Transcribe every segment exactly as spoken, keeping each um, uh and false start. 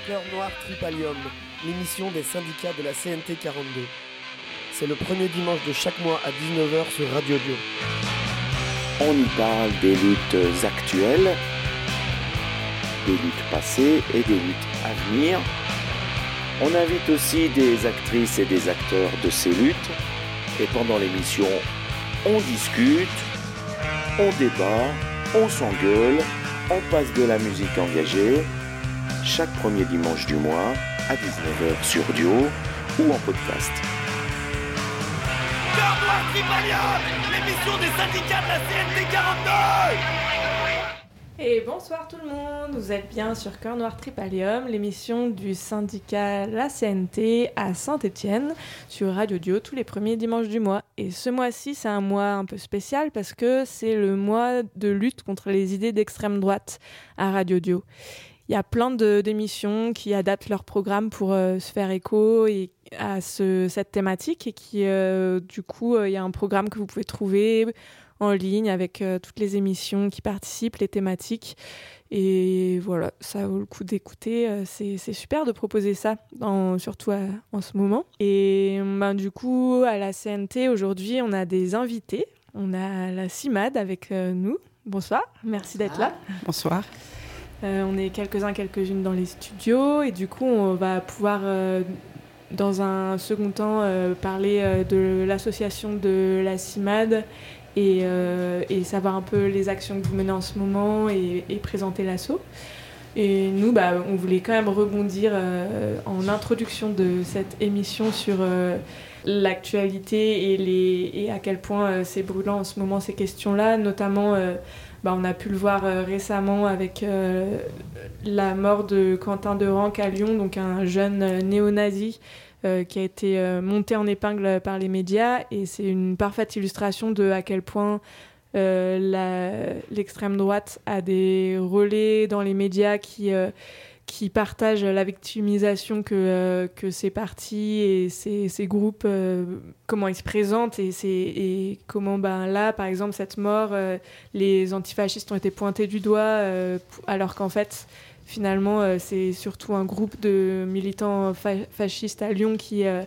Cœur Noir Tripalium, l'émission des syndicats de la C N T quarante-deux. C'est le premier dimanche de chaque mois à dix-neuf heures sur Radio Dio. On y parle des luttes actuelles, des luttes passées et des luttes à venir. On invite aussi des actrices et des acteurs de ces luttes. Et pendant l'émission, on discute, on débat, on s'engueule, on passe de la musique engagée. Chaque premier dimanche du mois à dix-neuf heures sur Dio ou en podcast. Cœur Noir Tripalium, l'émission des syndicats de la C N T quarante-deux. Et bonsoir tout le monde, vous êtes bien sur Cœur Noir Tripalium, l'émission du syndicat La C N T à Saint-Étienne sur Radio Dio tous les premiers dimanches du mois. Et ce mois-ci, c'est un mois un peu spécial parce que c'est le mois de lutte contre les idées d'extrême droite à Radio Dio. Il y a plein de, d'émissions qui adaptent leur programme pour euh, se faire écho et, à ce, cette thématique et qui, euh, du coup, euh, il y a un programme que vous pouvez trouver en ligne avec euh, toutes les émissions qui participent, les thématiques. Et voilà, ça vaut le coup d'écouter. Euh, c'est, c'est super de proposer ça, en, surtout à, en ce moment. Et ben, du coup, à la C N T, aujourd'hui, on a des invités. On a la CIMAD avec euh, nous. Bonsoir, merci d'être là. Bonsoir. Euh, on est quelques-uns, quelques-unes dans les studios et du coup, on va pouvoir, euh, dans un second temps, euh, parler euh, de l'association de la CIMAD et, euh, et savoir un peu les actions que vous menez en ce moment et, et présenter l'asso. Et nous, bah, on voulait quand même rebondir euh, en introduction de cette émission sur euh, l'actualité et, les, et à quel point euh, c'est brûlant en ce moment ces questions-là, notamment... Euh, Bah, on a pu le voir euh, récemment avec euh, la mort de Quentin de Ranc à Lyon, donc un jeune euh, néo-nazi euh, qui a été euh, monté en épingle par les médias. Et c'est une parfaite illustration de à quel point euh, la, l'extrême droite a des relais dans les médias qui, euh, qui partagent la victimisation que, euh, que ces partis et ces, ces groupes, euh, comment ils se présentent et, c'est, et comment ben, là, par exemple, cette mort, euh, les antifascistes ont été pointés du doigt, euh, alors qu'en fait, finalement, euh, c'est surtout un groupe de militants fa- fascistes à Lyon qui euh,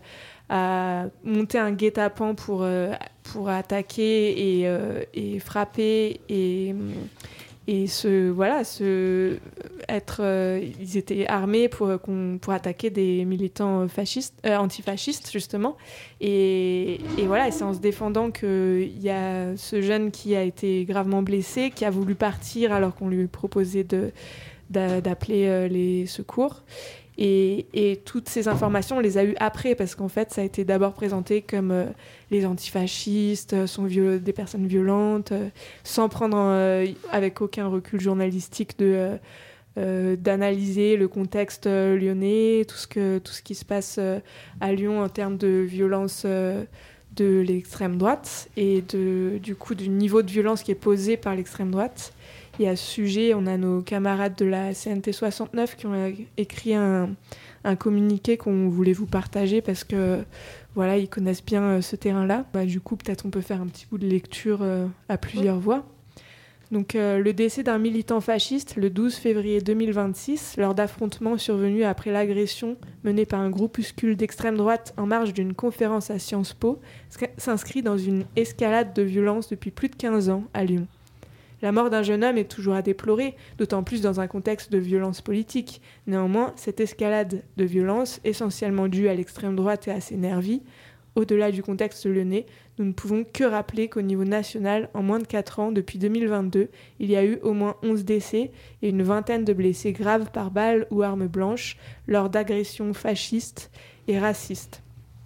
a monté un guet-apens pour, euh, pour attaquer et, euh, et frapper et... Et ce, voilà, ce, être, euh, ils étaient armés pour, pour attaquer des militants fascistes, euh, antifascistes, justement. Et, et voilà, et c'est en se défendant qu'il y a ce jeune qui a été gravement blessé, qui a voulu partir alors qu'on lui proposait de, d'a, d'appeler euh, les secours. Et, et toutes ces informations, on les a eues après, parce qu'en fait, ça a été d'abord présenté comme euh, les antifascistes sont viol- des personnes violentes, euh, sans prendre euh, avec aucun recul journalistique de, euh, euh, d'analyser le contexte euh, lyonnais, tout ce, que, tout ce qui se passe euh, à Lyon en termes de violence euh, de l'extrême droite et de, du coup du niveau de violence qui est posé par l'extrême droite. Et à ce sujet, on a nos camarades de la C N T soixante-neuf qui ont écrit un, un communiqué qu'on voulait vous partager parce que voilà, ils connaissent bien ce terrain-là. Bah, du coup, peut-être on peut faire un petit bout de lecture euh, à plusieurs voix. Donc, euh, le décès d'un militant fasciste le douze février deux mille vingt-six, lors d'affrontements survenus après l'agression menée par un groupuscule d'extrême droite en marge d'une conférence à Sciences Po, s'inscrit dans une escalade de violence depuis plus de quinze ans à Lyon. La mort d'un jeune homme est toujours à déplorer, d'autant plus dans un contexte de violence politique. Néanmoins, cette escalade de violence, essentiellement due à l'extrême droite et à ses nervis, au-delà du contexte lyonnais, nous ne pouvons que rappeler qu'au niveau national, en moins de quatre ans, depuis deux mille vingt-deux, il y a eu au moins onze décès et une vingtaine de blessés graves par balles ou armes blanches lors d'agressions fascistes et racistes.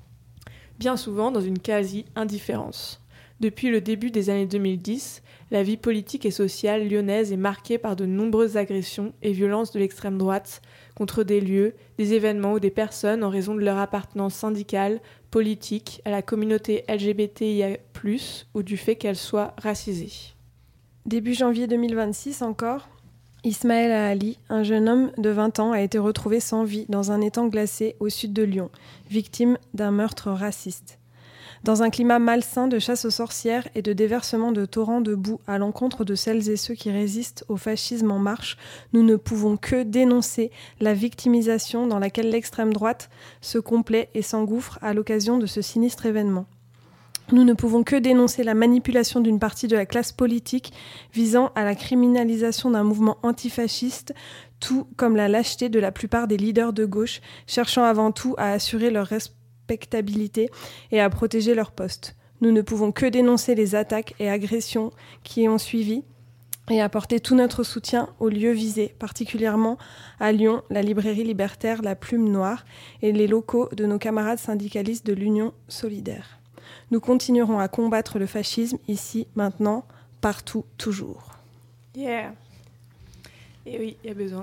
Bien souvent dans une quasi-indifférence. Depuis le début des années deux mille dix, la vie politique et sociale lyonnaise est marquée par de nombreuses agressions et violences de l'extrême droite contre des lieux, des événements ou des personnes en raison de leur appartenance syndicale, politique, à la communauté L G B T I A plus, ou du fait qu'elle soit racisée. Début janvier deux mille vingt-six encore, Ismaël Ali, un jeune homme de vingt ans, a été retrouvé sans vie dans un étang glacé au sud de Lyon, victime d'un meurtre raciste. Dans un climat malsain de chasse aux sorcières et de déversement de torrents de boue à l'encontre de celles et ceux qui résistent au fascisme en marche, nous ne pouvons que dénoncer la victimisation dans laquelle l'extrême droite se complaît et s'engouffre à l'occasion de ce sinistre événement. Nous ne pouvons que dénoncer la manipulation d'une partie de la classe politique visant à la criminalisation d'un mouvement antifasciste, tout comme la lâcheté de la plupart des leaders de gauche, cherchant avant tout à assurer leur respectabilité et à protéger leur poste. Nous ne pouvons que dénoncer les attaques et agressions qui ont suivi et apporter tout notre soutien aux lieux visés, particulièrement à Lyon, la librairie libertaire La Plume Noire et les locaux de nos camarades syndicalistes de l'Union Solidaire. Nous continuerons à combattre le fascisme ici, maintenant, partout, toujours. Yeah. Et oui, il y a besoin.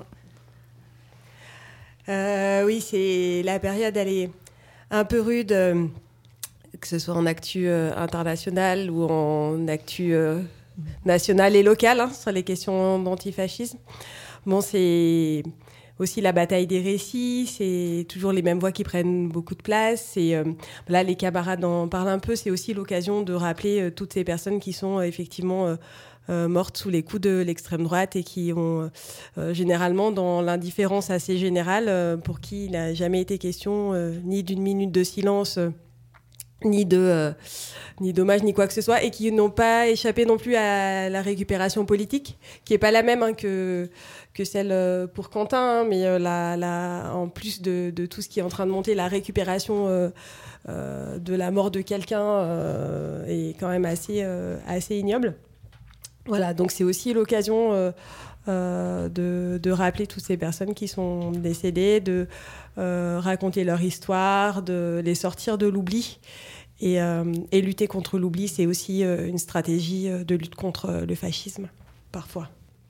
Euh, oui, c'est la période, elle est un peu rude, euh, que ce soit en actu euh, internationale ou en actu euh, nationale et locale, hein, sur les questions d'antifascisme. Bon, c'est aussi la bataille des récits, c'est toujours les mêmes voix qui prennent beaucoup de place. Et euh, là, les camarades en parlent un peu. C'est aussi l'occasion de rappeler euh, toutes ces personnes qui sont euh, effectivement euh, euh, mortes sous les coups de l'extrême droite et qui ont euh, généralement dans l'indifférence assez générale, euh, pour qui il n'a jamais été question euh, ni d'une minute de silence, euh, ni de euh, ni d'hommage, ni quoi que ce soit, et qui n'ont pas échappé non plus à la récupération politique, qui est pas la même hein, que que celle pour Quentin, hein, mais euh, la, la, en plus de, de tout ce qui est en train de monter, la récupération euh, euh, de la mort de quelqu'un euh, est quand même assez euh, assez ignoble. Voilà, donc c'est aussi l'occasion euh, euh, de, de rappeler toutes ces personnes qui sont décédées, de euh, raconter leur histoire, de les sortir de l'oubli. Et, euh, et lutter contre l'oubli, c'est aussi euh, une stratégie de lutte contre le fascisme, parfois.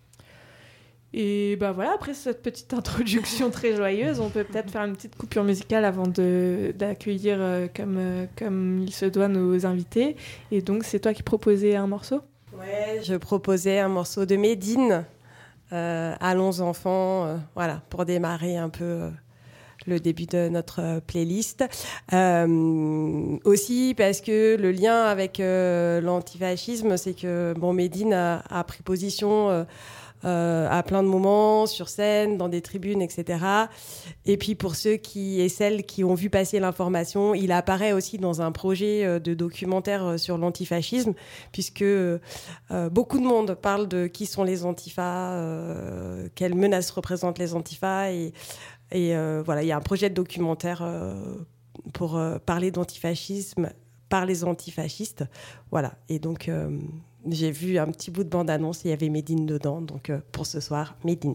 Et ben voilà, après cette petite introduction très joyeuse, on peut peut-être faire une petite coupure musicale avant de, d'accueillir euh, comme, euh, comme il se doit nos invités. Et donc, c'est toi qui proposais un morceau ? Ouais, je proposais un morceau de Médine, euh, Allons enfants, euh, voilà, pour démarrer un peu euh, le début de notre euh, playlist. Euh, aussi parce que le lien avec euh, l'antifascisme, c'est que bon, Médine a, a pris position euh, euh, à plein de moments, sur scène, dans des tribunes, et cetera. Et puis pour ceux qui et celles qui ont vu passer l'information, il apparaît aussi dans un projet de documentaire sur l'antifascisme, puisque euh, beaucoup de monde parle de qui sont les antifas, euh, quelles menaces représentent les antifas, et, et euh, voilà, il y a un projet de documentaire euh, pour euh, parler d'antifascisme par les antifascistes. Voilà, et donc euh, j'ai vu un petit bout de bande-annonce, il y avait Médine dedans, donc euh, pour ce soir, Médine.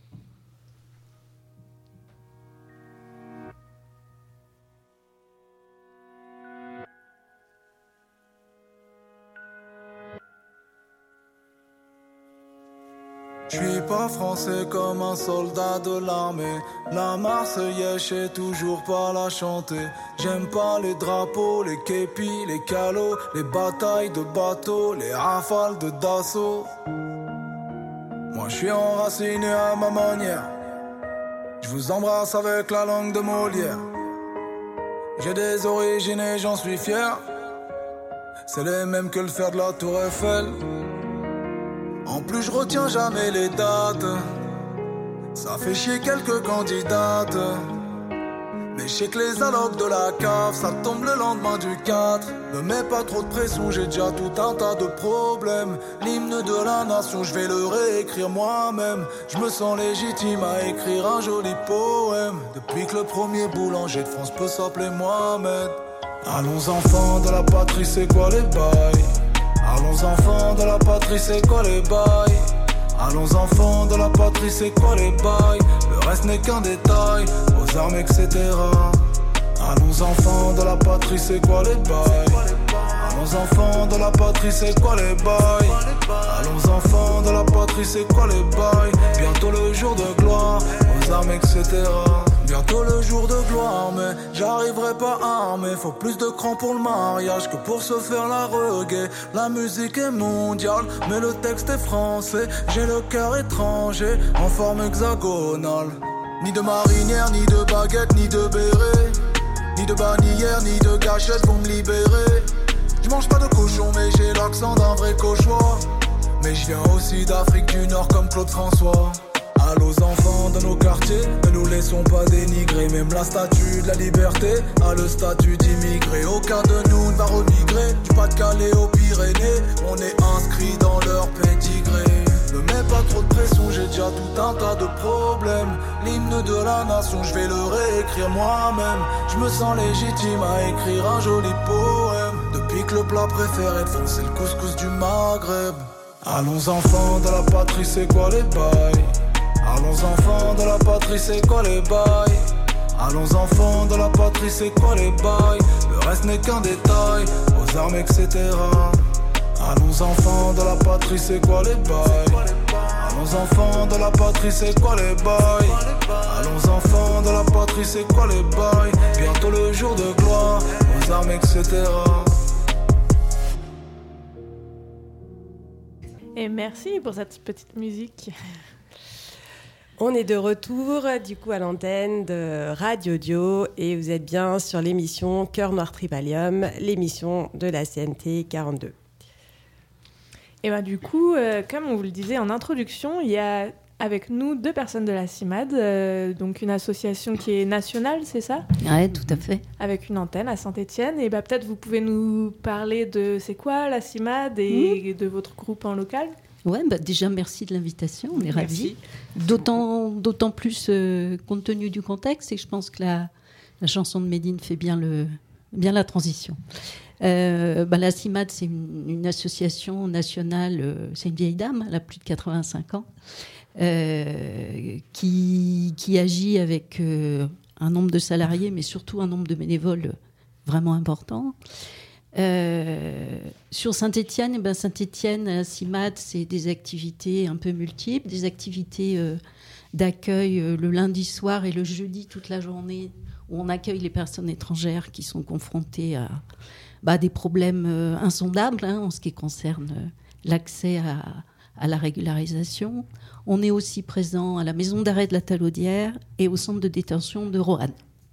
Je suis pas français comme un soldat de l'armée. La Marseillaise, je sais toujours pas la chanter. J'aime pas les drapeaux, les képis, les calots, les batailles de bateaux, les rafales de Dassault. Moi je suis enraciné à ma manière. Je vous embrasse avec la langue de Molière. J'ai des origines et j'en suis fier. C'est les mêmes que le fer de la Tour Eiffel. En plus je retiens jamais les dates. Ça fait chier quelques candidates. Mais je sais que les allocs de la cave, ça tombe le lendemain du quatre. Ne mets pas trop de pression, j'ai déjà tout un tas de problèmes. L'hymne de la nation, je vais le réécrire moi-même. Je me sens légitime à écrire un joli poème. Depuis que le premier boulanger de France peut s'appeler Mohamed. Allons enfants de la patrie, c'est quoi les bails? Allons enfants de la patrie, c'est quoi les bails? Allons enfants de la patrie, c'est quoi les bails? Le reste n'est qu'un détail, aux armes, et cetera. Allons enfants de la patrie, c'est quoi les bails? Allons enfants de la patrie, c'est quoi les bails? Allons enfants de la patrie, c'est quoi les bails? Bientôt le jour de gloire, aux armes, et cetera. Bientôt le jour de gloire, mais j'arriverai pas armé. Faut plus de crans pour le mariage que pour se faire la reggae. La musique est mondiale, mais le texte est français. J'ai le cœur étranger, en forme hexagonale. Ni de marinière, ni de baguette, ni de béret. Ni de bannière, ni de gâchette pour me libérer. Je mange pas de cochon mais j'ai l'accent d'un vrai cauchois. Mais je viens aussi d'Afrique du Nord comme Claude François. Allô aux enfants de nos quartiers, ne nous laissons pas dénigrer. Même la statue de la liberté a le statut d'immigré. Aucun de nous ne va remigrer, du Pas-de-Calais aux Pyrénées. On est inscrit dans leur pédigré. Ne mets pas trop de pression, j'ai déjà tout un tas de problèmes. L'hymne de la nation, je vais le réécrire moi-même. Je me sens légitime à écrire un joli poème. Depuis que le plat préféré de France c'est le couscous du Maghreb. Allons enfants de la patrie, c'est quoi les bails? Allons enfants de la patrie, c'est quoi les bails? Allons enfants de la patrie, c'est quoi les bails? Le reste n'est qu'un détail, aux armes et cetera. Allons enfants de la patrie, c'est quoi les bails? Allons enfants de la patrie, c'est quoi les bails? Allons enfants de la patrie, c'est quoi les bails? Bientôt le jour de gloire, aux armes et cetera. Et merci pour cette petite musique. On est de retour du coup à l'antenne de Radio Dio et vous êtes bien sur l'émission Cœur Noir Tribalium, l'émission de la C N T quarante-deux. Et ben du coup, euh, comme on vous le disait en introduction, il y a avec nous deux personnes de la CIMAD, euh, donc une association qui est nationale, c'est ça ? Oui, tout à fait. Avec une antenne à Saint-Étienne. Et ben peut-être vous pouvez nous parler de c'est quoi la CIMAD et mmh. de votre groupe en local ? Ouais, bah déjà merci de l'invitation, on est ravis. D'autant, d'autant plus euh, compte tenu du contexte, et je pense que la, la chanson de Médine fait bien, le, bien la transition. Euh, bah, la CIMAD, c'est une, une association nationale, euh, c'est une vieille dame, elle a plus de quatre-vingt-cinq ans, euh, qui, qui agit avec euh, un nombre de salariés, mais surtout un nombre de bénévoles vraiment important. Euh, sur Saint-Étienne, eh ben Saint-Étienne, la CIMAD, c'est des activités un peu multiples, des activités euh, d'accueil euh, le lundi soir et le jeudi toute la journée, où on accueille les personnes étrangères qui sont confrontées à bah, des problèmes euh, insondables hein, en ce qui concerne euh, l'accès à, à la régularisation. On est aussi présent à la maison d'arrêt de la Talaudière et au centre de détention de Roanne.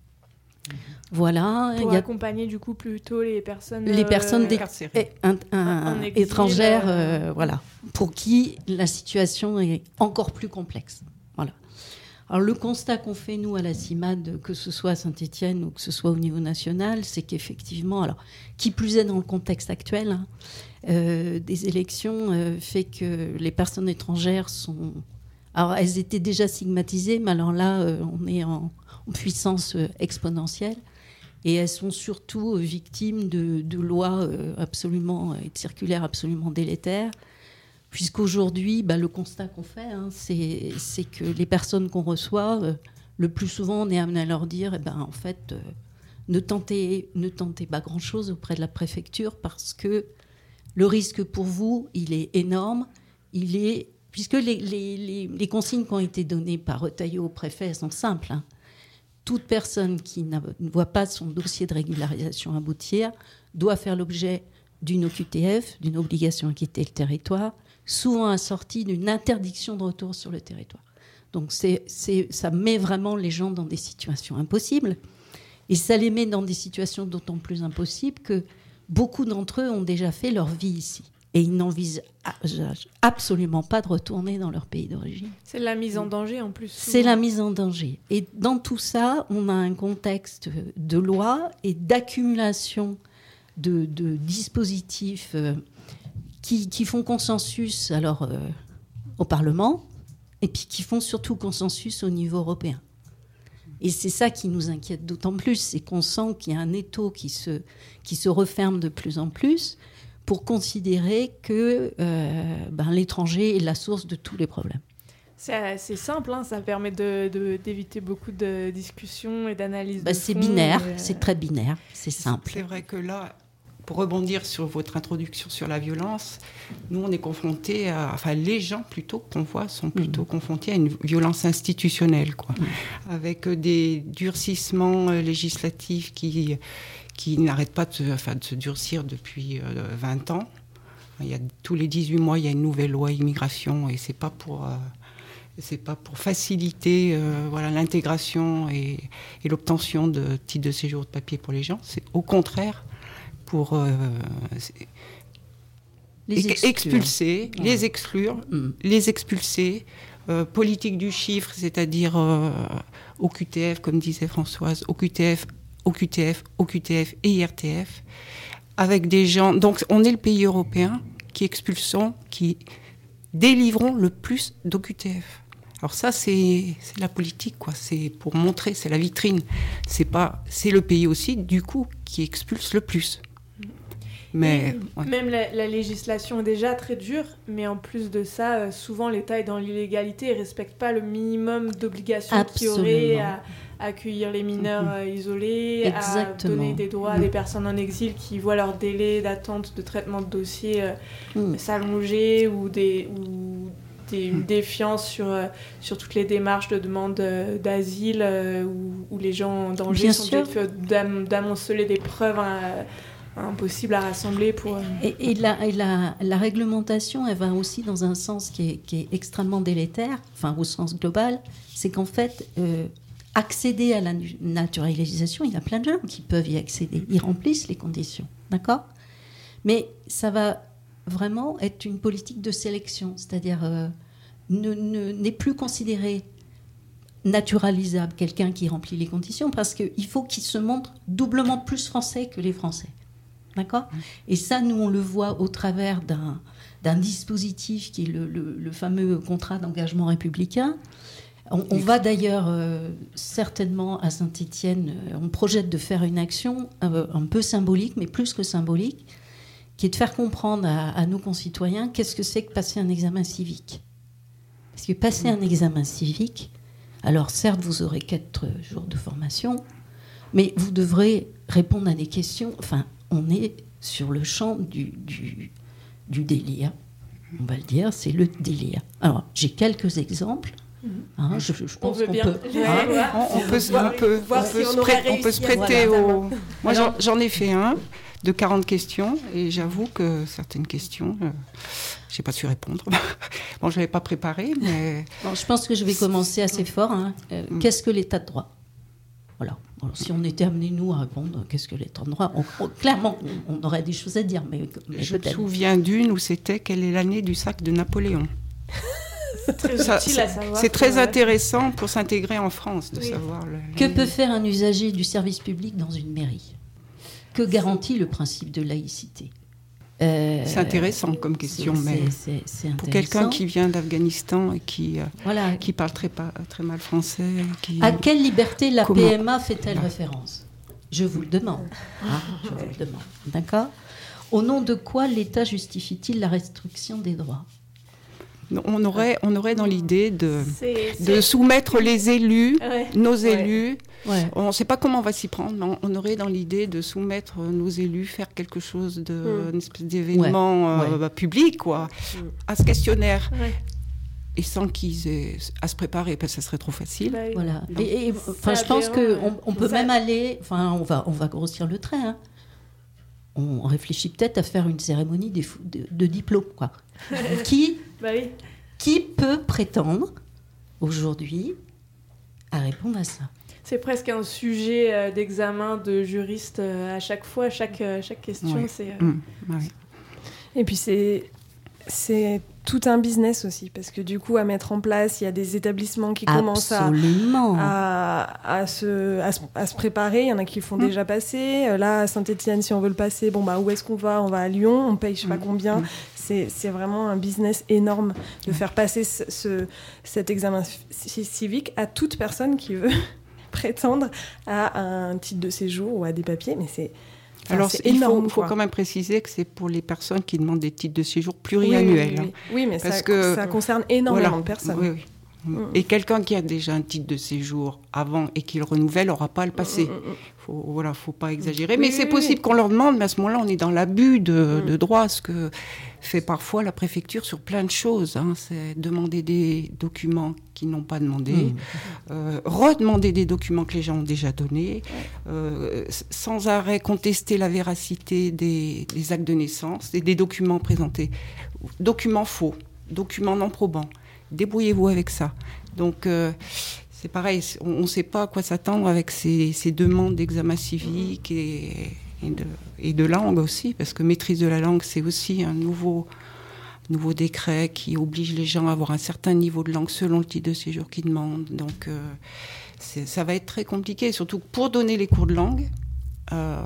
Voilà, pour il y a accompagner du coup plutôt les personnes les personnes euh, é- un, un, exil, étrangères, euh, euh, voilà, pour qui la situation est encore plus complexe. Voilà. Alors le constat qu'on fait nous à la CIMAD, que ce soit à Saint-Étienne ou que ce soit au niveau national, c'est qu'effectivement, alors qui plus est dans le contexte actuel hein, euh, des élections, euh, fait que les personnes étrangères sont, alors elles étaient déjà stigmatisées, mais alors là, euh, on est en en puissance exponentielle, et elles sont surtout victimes de, de lois absolument, et de circulaires absolument délétères, puisqu'aujourd'hui, bah, le constat qu'on fait, hein, c'est, c'est que les personnes qu'on reçoit, euh, le plus souvent, on est amené à leur dire, eh ben, en fait, euh, ne tentez, ne tentez pas grand-chose auprès de la préfecture, parce que le risque pour vous, il est énorme, il est, puisque les, les, les, les consignes qui ont été données par Retailleau au préfet sont simples, hein. Toute personne qui ne voit pas son dossier de régularisation aboutir doit faire l'objet d'une O Q T F, d'une obligation à quitter le territoire, souvent assortie d'une interdiction de retour sur le territoire. Donc c'est, c'est, ça met vraiment les gens dans des situations impossibles. Et ça les met dans des situations d'autant plus impossibles que beaucoup d'entre eux ont déjà fait leur vie ici. Et ils n'envisagent absolument pas de retourner dans leur pays d'origine. C'est la mise en danger en plus. Souvent. C'est la mise en danger. Et dans tout ça, on a un contexte de loi et d'accumulation de, de dispositifs euh, qui, qui font consensus alors, euh, au Parlement et puis qui font surtout consensus au niveau européen. Et c'est ça qui nous inquiète d'autant plus, c'est qu'on sent qu'il y a un étau qui se, qui se referme de plus en plus pour considérer que euh, ben, l'étranger est la source de tous les problèmes. C'est assez simple, hein, ça permet de, de, d'éviter beaucoup de discussions et d'analyses bah, de c'est fond, binaire, et... c'est très binaire, c'est simple. C'est vrai que là, pour rebondir sur votre introduction sur la violence, nous on est confrontés à, enfin les gens plutôt qu'on voit sont plutôt mmh. confrontés à une violence institutionnelle, quoi, mmh. avec des durcissements législatifs qui qui n'arrête pas de se, enfin, de se durcir depuis euh, vingt ans. Il y a, tous les dix-huit mois, il y a une nouvelle loi immigration, et c'est pas pour... Euh, C'est pas pour faciliter euh, voilà, l'intégration et, et l'obtention de titres de séjour de papier pour les gens. C'est au contraire pour euh, les ex- expulser, ouais. les exclure, mmh. les expulser. Euh, politique du chiffre, c'est-à-dire euh, O Q T F, comme disait Françoise, O Q T F, O Q T F, O Q T F et I R T F, avec des gens... Donc, on est le pays européen qui expulsons, qui délivrons le plus d'O Q T F. Alors ça, c'est, c'est la politique, quoi. C'est pour montrer, c'est la vitrine. C'est pas, c'est le pays aussi, du coup, qui expulse le plus. Mais, ouais. Même la, la législation est déjà très dure, mais en plus de ça, souvent l'État est dans l'illégalité et ne respecte pas le minimum d'obligations qu'il y aurait à, à accueillir les mineurs mmh. isolés, Exactement. à donner des droits mmh. à des personnes en exil qui voient leur délai d'attente de traitement de dossier euh, mmh. s'allonger ou, des, ou des, une défiance sur, euh, sur toutes les démarches de demande euh, d'asile euh, où, où les gens en danger Bien sont obligés d'am- d'amonceler des preuves hein, impossible à rassembler pour... Et, et, la, et la, la réglementation, elle va aussi dans un sens qui est, qui est extrêmement délétère, enfin au sens global, c'est qu'en fait, euh, accéder à la naturalisation, il y a plein de gens qui peuvent y accéder, ils remplissent les conditions, d'accord ? Mais ça va vraiment être une politique de sélection, c'est-à-dire euh, ne, ne, n'est plus considéré naturalisable quelqu'un qui remplit les conditions parce qu'il faut qu'il se montre doublement plus français que les Français. D'accord ? Et ça, nous, on le voit au travers d'un, d'un dispositif qui est le, le, le fameux contrat d'engagement républicain. On, on va d'ailleurs euh, certainement à Saint-Étienne, euh, on projette de faire une action euh, un peu symbolique, mais plus que symbolique, qui est de faire comprendre à, à nos concitoyens qu'est-ce que c'est que passer un examen civique. Parce que passer un examen civique, alors certes, vous aurez quatre jours de formation, mais vous devrez répondre à des questions... Enfin, on est sur le champ du, du, du délire. On va le dire, c'est le délire. Alors, j'ai quelques exemples. Hein, je, je pense qu'on peut, hein, on, on peut, on peut, on peut se prêter, on peut se prêter au... Moi, j'en, j'en ai fait un de quarante questions et j'avoue que certaines questions, euh, je n'ai pas su répondre. Bon, je ne l'avais pas préparé, mais... Bon, je pense que je vais commencer assez fort. Hein. Euh, mm. Qu'est-ce que l'état de droit ? Voilà. Alors, si on était amené, nous, à répondre qu'est-ce que l'état de droit, on, on, clairement, on, on aurait des choses à dire, mais, mais je peut-être. me souviens d'une où c'était quelle est l'année du sac de Napoléon. C'est très Ça, utile à savoir. C'est très intéressant pour s'intégrer en France de oui. savoir. Le, que peut faire un usager du service public dans une mairie ? Que garantit le principe de laïcité ? Euh, c'est intéressant comme question, c'est, mais c'est, c'est, c'est pour quelqu'un qui vient d'Afghanistan et qui, euh, voilà. qui parle très, pas, très mal français. Qui... À quelle liberté la Comment... P M A fait-elle référence ? Je vous le demande. Hein, je vous le demande. D'accord ? Au nom de quoi l'État justifie-t-il la restriction des droits ? On aurait, on aurait dans l'idée de, c'est, c'est... de soumettre les élus, ouais. nos élus. Ouais. On ne sait pas comment on va s'y prendre, mais on aurait dans l'idée de soumettre nos élus, faire quelque chose de, mmh. une espèce d'événement ouais. euh, ouais. public, quoi, mmh. à ce questionnaire. Ouais. Et sans qu'ils aient à se préparer, parce que ça serait trop facile. Bah, voilà. Donc, et, et, enfin, je pense qu'on on peut ça... même aller... Enfin, on va, on va grossir le trait. Hein. On réfléchit peut-être à faire une cérémonie de, de, de diplôme, quoi. qui, bah oui. qui peut prétendre, aujourd'hui, à répondre à ça ? C'est presque un sujet euh, d'examen de juriste euh, à chaque fois, chaque, euh, chaque question. Oui. C'est, euh... mmh, oui. Et puis c'est, c'est tout un business aussi, parce que du coup, à mettre en place, il y a des établissements qui commencent à, à, à, se, à, se, à se préparer. Il y en a qui le font mmh. déjà passer. Là, à Saint-Étienne, si on veut le passer, bon, bah, où est-ce qu'on va ? On va à Lyon, on paye je ne sais pas combien. Mmh. C'est, c'est vraiment un business énorme de faire passer ce, ce, cet examen civique à toute personne qui veut prétendre à un titre de séjour ou à des papiers, mais c'est, enfin, alors c'est il énorme. Il faut, faut quand même préciser que c'est pour les personnes qui demandent des titres de séjour pluriannuels. Oui, oui, oui, oui. oui mais parce ça, que, ça concerne énormément voilà, de personnes. Oui, oui. Mmh. Et quelqu'un qui a déjà un titre de séjour avant et qui le renouvelle n'aura pas à le passer. Il mmh. faut, voilà, faut pas exagérer. Oui, mais oui, c'est oui, possible oui. qu'on leur demande, mais à ce moment-là, on est dans l'abus de, mmh. de droit, ce que fait parfois la préfecture sur plein de choses. Hein. C'est demander des documents qu'ils n'ont pas demandé, mmh. euh, redemander des documents que les gens ont déjà donnés, euh, sans arrêt contester la véracité des, des actes de naissance et des documents présentés. Documents faux, documents non probants. débrouillez-vous avec ça. Donc, euh, c'est pareil, on ne sait pas à quoi s'attendre avec ces, ces demandes d'examen civique et, et, de, et de langue aussi, parce que maîtrise de la langue, c'est aussi un nouveau, nouveau décret qui oblige les gens à avoir un certain niveau de langue selon le titre de séjour qu'ils demandent. Donc, euh, c'est, ça va être très compliqué, surtout pour donner les cours de langue. Euh,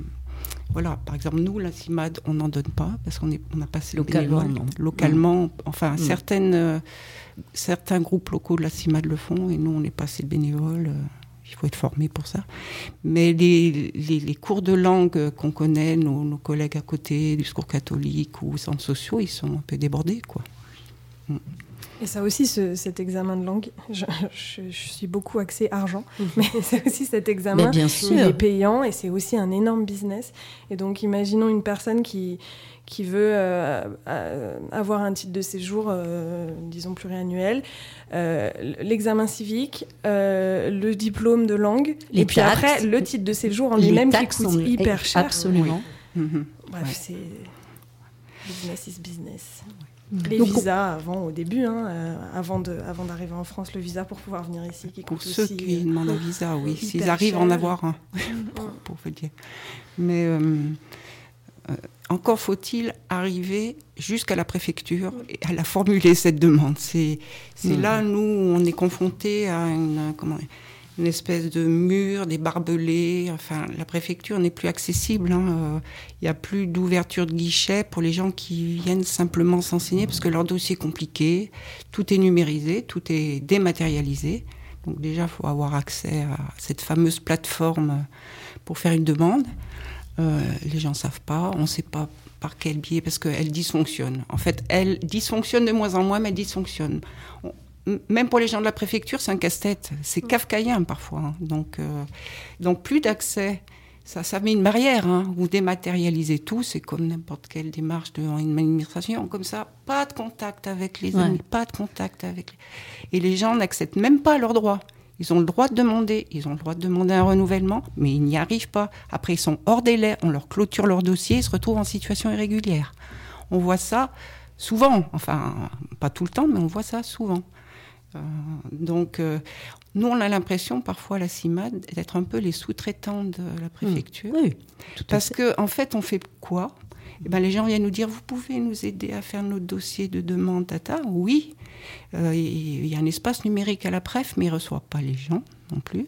voilà, par exemple, nous, la CIMAD, on n'en donne pas, parce qu'on est, on a passé localement, non. Localement, mmh. enfin, mmh. certaines... Euh, Certains groupes locaux de la CIMAD le font et nous on est passé le bénévole, euh, il faut être formé pour ça. Mais les, les, les cours de langue qu'on connaît, nos, nos collègues à côté, du secours catholique ou centres sociaux, ils sont un peu débordés, quoi. Mm. Et ça aussi, ce, cet examen de langue, je, je, je suis beaucoup axée argent, mmh. mais c'est aussi cet examen bien qui sûr. est payant et c'est aussi un énorme business. Et donc imaginons une personne qui... qui veut euh, euh, avoir un titre de séjour, euh, disons, pluriannuel, euh, l'examen civique, euh, le diplôme de langue, les et puis taxes, après, le titre de séjour en lui-même qui coûte sont... hyper cher. Absolument. Oui. Mm-hmm. Bref, ouais. c'est... Business is business. Ouais. Les Donc, visas, avant, au début, hein, euh, avant, de, avant d'arriver en France, le visa pour pouvoir venir ici, qui pour coûte ceux aussi, qui euh, demandent un visa, oui, s'ils cher. arrivent à en avoir un, pour, pour vous dire. Mais... Euh, Euh, encore faut-il arriver jusqu'à la préfecture et à la formuler, cette demande. C'est, c'est mmh. là, nous, on est confrontés à une, comment, une espèce de mur, des barbelés. Enfin, la préfecture n'est plus accessible. Il hein. n'y a plus d'ouverture de guichet pour les gens qui viennent simplement s'enseigner parce que leur dossier est compliqué. Tout est numérisé, tout est dématérialisé. Donc déjà, il faut avoir accès à cette fameuse plateforme pour faire une demande. Euh, les gens ne savent pas, on ne sait pas par quel biais, parce qu'elle dysfonctionne. En fait, elle dysfonctionne de moins en moins, mais elle dysfonctionne. On, même pour les gens de la préfecture, c'est un casse-tête. C'est kafkaïen parfois. Hein. Donc, euh, donc, plus d'accès. Ça, ça met une barrière. Hein. Vous dématérialisez tout, c'est comme n'importe quelle démarche devant une administration. Comme ça, pas de contact avec les amis, ouais. pas de contact avec les... Et les gens n'acceptent même pas leurs droits. Ils ont le droit de demander, ils ont le droit de demander un renouvellement, mais ils n'y arrivent pas. Après, ils sont hors délai, on leur clôture leur dossier, ils se retrouvent en situation irrégulière. On voit ça souvent, enfin, pas tout le temps, mais on voit ça souvent. Euh, donc, euh, nous, on a l'impression, parfois, à la CIMAD, d'être un peu les sous-traitants de la préfecture. Mmh. Oui, tout à parce fait. qu'en en fait, on fait quoi ? Eh ben, les gens viennent nous dire, vous pouvez nous aider à faire notre dossier de demande data ? Oui. Euh, il y a un espace numérique à la préf, mais il ne reçoit pas les gens non plus.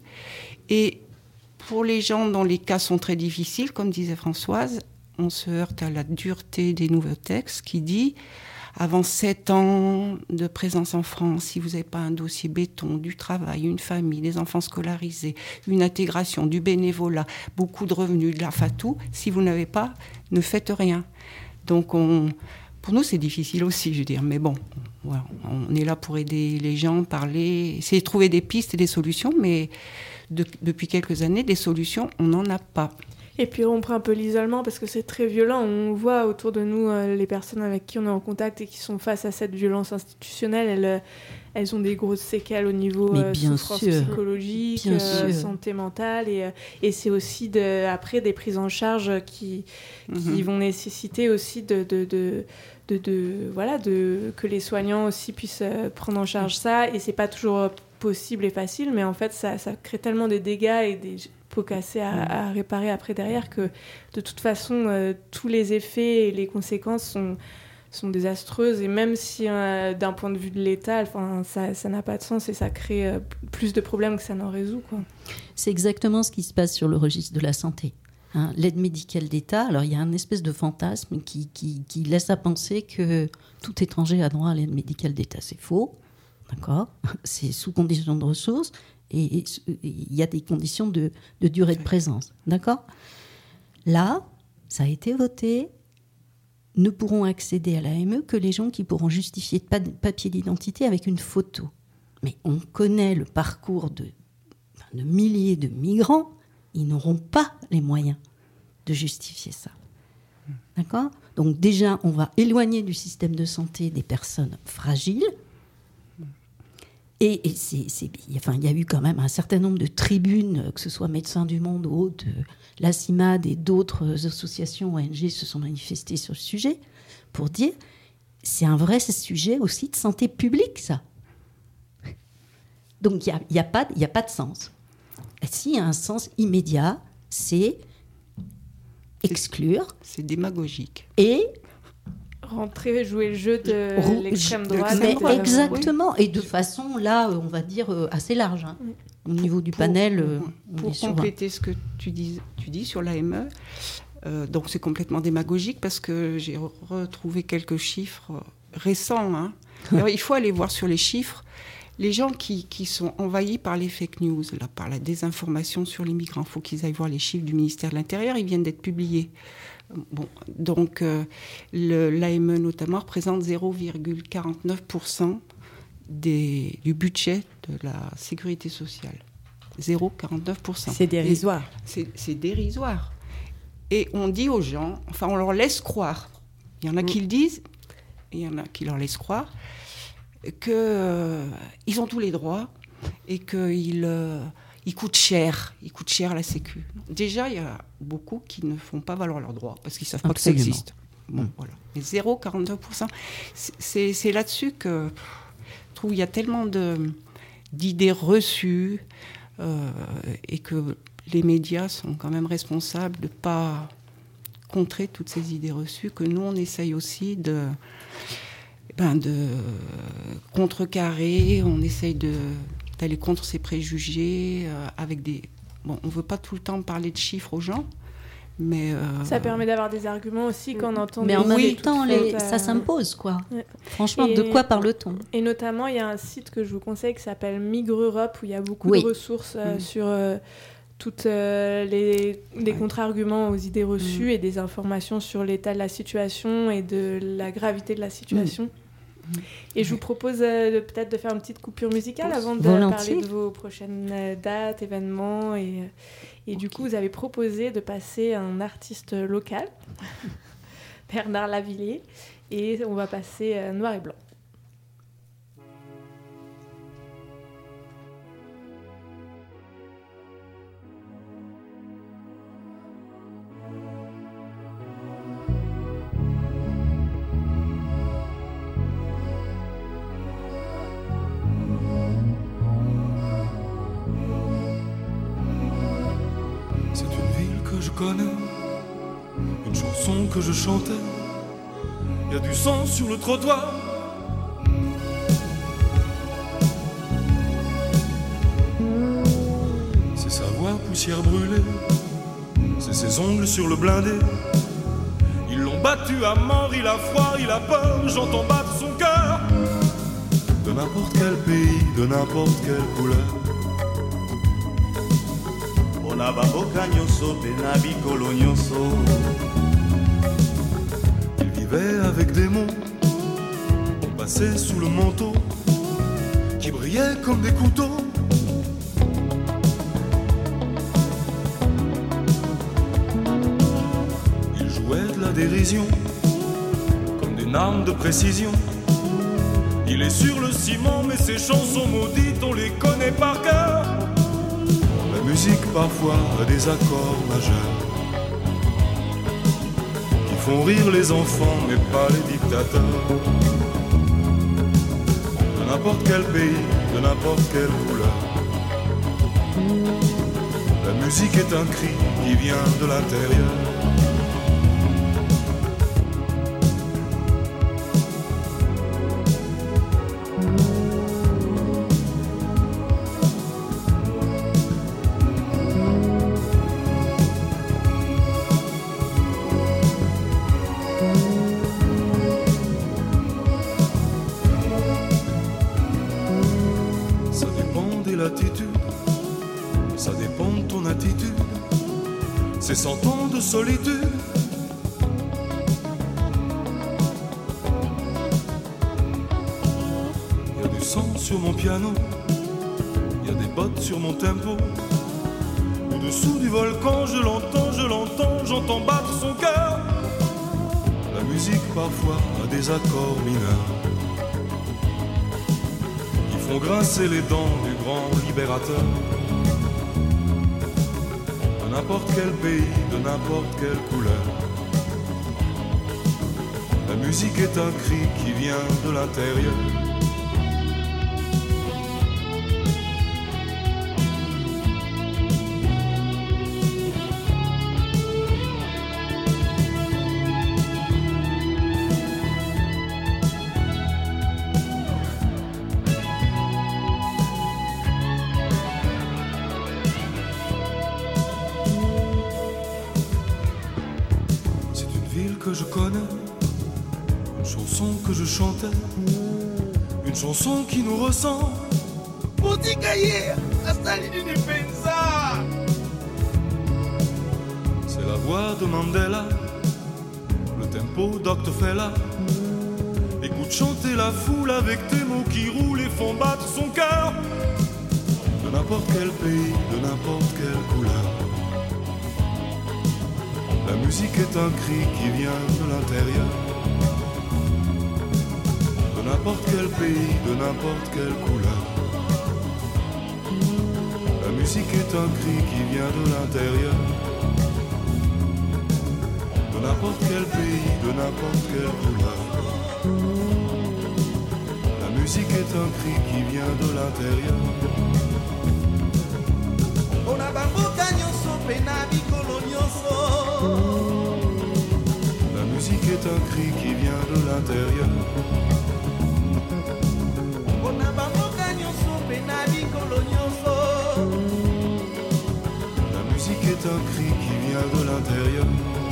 Et pour les gens dont les cas sont très difficiles, comme disait Françoise, on se heurte à la dureté des nouveaux textes qui dit, avant sept ans de présence en France, si vous n'avez pas un dossier béton, du travail, une famille, des enfants scolarisés, une intégration, du bénévolat, beaucoup de revenus, de la fatou, si vous n'avez pas, ne faites rien. Donc on... Pour nous, c'est difficile aussi, je veux dire. Mais bon, voilà, on est là pour aider les gens, parler, essayer de trouver des pistes et des solutions. Mais de, depuis quelques années, des solutions, on n'en a pas. Et puis rompre un peu l'isolement, parce que c'est très violent. On voit autour de nous euh, les personnes avec qui on est en contact et qui sont face à cette violence institutionnelle. Elles, elles ont des grosses séquelles au niveau euh, souffrance sûr. psychologique, euh, santé mentale. Et, et c'est aussi de, après des prises en charge qui, qui mm-hmm. vont nécessiter aussi de... de, de De, de, voilà, de, que les soignants aussi puissent euh, prendre en charge ça. Et c'est pas toujours possible et facile, mais en fait, ça, ça crée tellement des dégâts et des pots cassés à, à réparer après derrière que, de toute façon, euh, tous les effets et les conséquences sont, sont désastreuses. Et même si, euh, d'un point de vue de l'État, enfin, ça, ça n'a pas de sens et ça crée euh, plus de problèmes que ça n'en résout, quoi. C'est exactement ce qui se passe sur le registre de la santé. Hein, l'aide médicale d'État, alors il y a un espèce de fantasme qui, qui, qui laisse à penser que tout étranger a droit à l'aide médicale d'État. C'est faux, d'accord ? C'est sous condition de ressources et il y a des conditions de, de durée de présence, d'accord ? Là, ça a été voté, ne pourront accéder à l'A M E que les gens qui pourront justifier de papier d'identité avec une photo. Mais on connaît le parcours de, de milliers de migrants. Ils n'auront pas les moyens de justifier ça. D'accord ? Donc déjà, on va éloigner du système de santé des personnes fragiles. Et, et c'est, c'est, enfin, il y a eu quand même un certain nombre de tribunes, que ce soit Médecins du Monde ou autres, la CIMAD et d'autres associations O N G se sont manifestées sur le sujet pour dire c'est un vrai sujet aussi de santé publique, ça. Donc, il n'y a, y a, pas, y a pas de sens. Et s'il y a un sens immédiat, c'est exclure. C'est, c'est démagogique. Et... rentrer, jouer le jeu de Rou- l'extrême droite. Mais exactement, oui. Et de façon, là, on va dire, assez large. Hein. Oui. Au niveau du panel, pour, pour compléter ce que tu dis, tu dis sur l'A M E, euh, donc c'est complètement démagogique parce que j'ai retrouvé quelques chiffres récents. Hein. Alors, il faut aller voir sur les chiffres. Les gens qui, qui sont envahis par les fake news, là, par la désinformation sur les migrants, il faut qu'ils aillent voir les chiffres du ministère de l'Intérieur, ils viennent d'être publiés. Bon, donc, euh, le, l'A M E notamment représente zéro virgule quarante-neuf pour cent des, du budget de la sécurité sociale. zéro virgule quarante-neuf pour cent. C'est dérisoire. C'est, c'est dérisoire. Et on dit aux gens, enfin, on leur laisse croire. Il y en a mmh. qui le disent, et il y en a qui leur laissent croire, qu'ils euh, ont tous les droits et qu'ils euh, ils coûtent cher. Ils coûtent cher à la Sécu. Déjà, il y a beaucoup qui ne font pas valoir leurs droits parce qu'ils ne savent pas Absolument. que ça existe. Bon, mmh. voilà. Mais zéro virgule quarante-neuf pour cent, c'est, c'est, c'est là-dessus que je trouve qu'il y a tellement de, d'idées reçues euh, et que les médias sont quand même responsables de ne pas contrer toutes ces idées reçues, que nous, on essaye aussi de... Ben de contrecarrer, on essaye de, d'aller contre ces préjugés euh, avec des... Bon, on ne veut pas tout le temps parler de chiffres aux gens, mais... Euh... Ça permet d'avoir des arguments aussi quand on entend... Mais en même oui, temps, les... ça s'impose, quoi. Ouais. Franchement, et, de quoi parle-t-on ? Et notamment, il y a un site que je vous conseille qui s'appelle Migre Europe, où il y a beaucoup oui. de ressources euh, mmh. sur... Euh, toutes euh, les, les ouais. contre-arguments aux idées reçues mmh. et des informations sur l'état de la situation et de la gravité de la situation. Mmh. Et mmh. je vous propose euh, de, peut-être de faire une petite coupure musicale avant de Volontiers. parler de vos prochaines dates, événements. Et, et okay. du coup, vous avez proposé de passer un artiste local, Bernard Lavilliers, et on va passer euh, Noir et Blanc. Connais une chanson que je chantais. Il y a du sang sur le trottoir. C'est sa voix poussière brûlée, c'est ses ongles sur le blindé. Ils l'ont battu à mort, il a froid, il a peur. J'entends battre son cœur. De n'importe quel pays, de n'importe quelle couleur. Il vivait avec des mots passés sous le manteau qui brillaient comme des couteaux. Il jouait de la dérision comme d'une arme de précision. Il est sur le ciment mais ses chansons maudites on les connaît par cœur. La musique parfois a des accords majeurs qui font rire les enfants mais pas les dictateurs. De n'importe quel pays, de n'importe quelle couleur. La musique est un cri qui vient de l'intérieur. Ces cent ans de solitude. Il y a du sang sur mon piano, il y a des bottes sur mon tempo. Au-dessous du volcan, je l'entends, je l'entends, j'entends battre son cœur. La musique parfois a des accords mineurs qui font grincer les dents du grand libérateur. De n'importe quel pays, de n'importe quelle couleur. La musique est un cri qui vient de l'intérieur. Une chanson qui nous ressemble. C'est la voix de Mandela, le tempo d'Octofella. Écoute chanter la foule avec tes mots qui roulent et font battre son cœur. De n'importe quel pays, de n'importe quelle couleur. La musique est un cri qui vient de l'intérieur. De n'importe quel pays, de n'importe quelle couleur. La musique est un cri qui vient de l'intérieur. De n'importe quel pays, de n'importe quelle couleur. La musique est un cri qui vient de l'intérieur. La musique est un cri qui vient de l'intérieur. La musique est un cri qui vient de l'intérieur.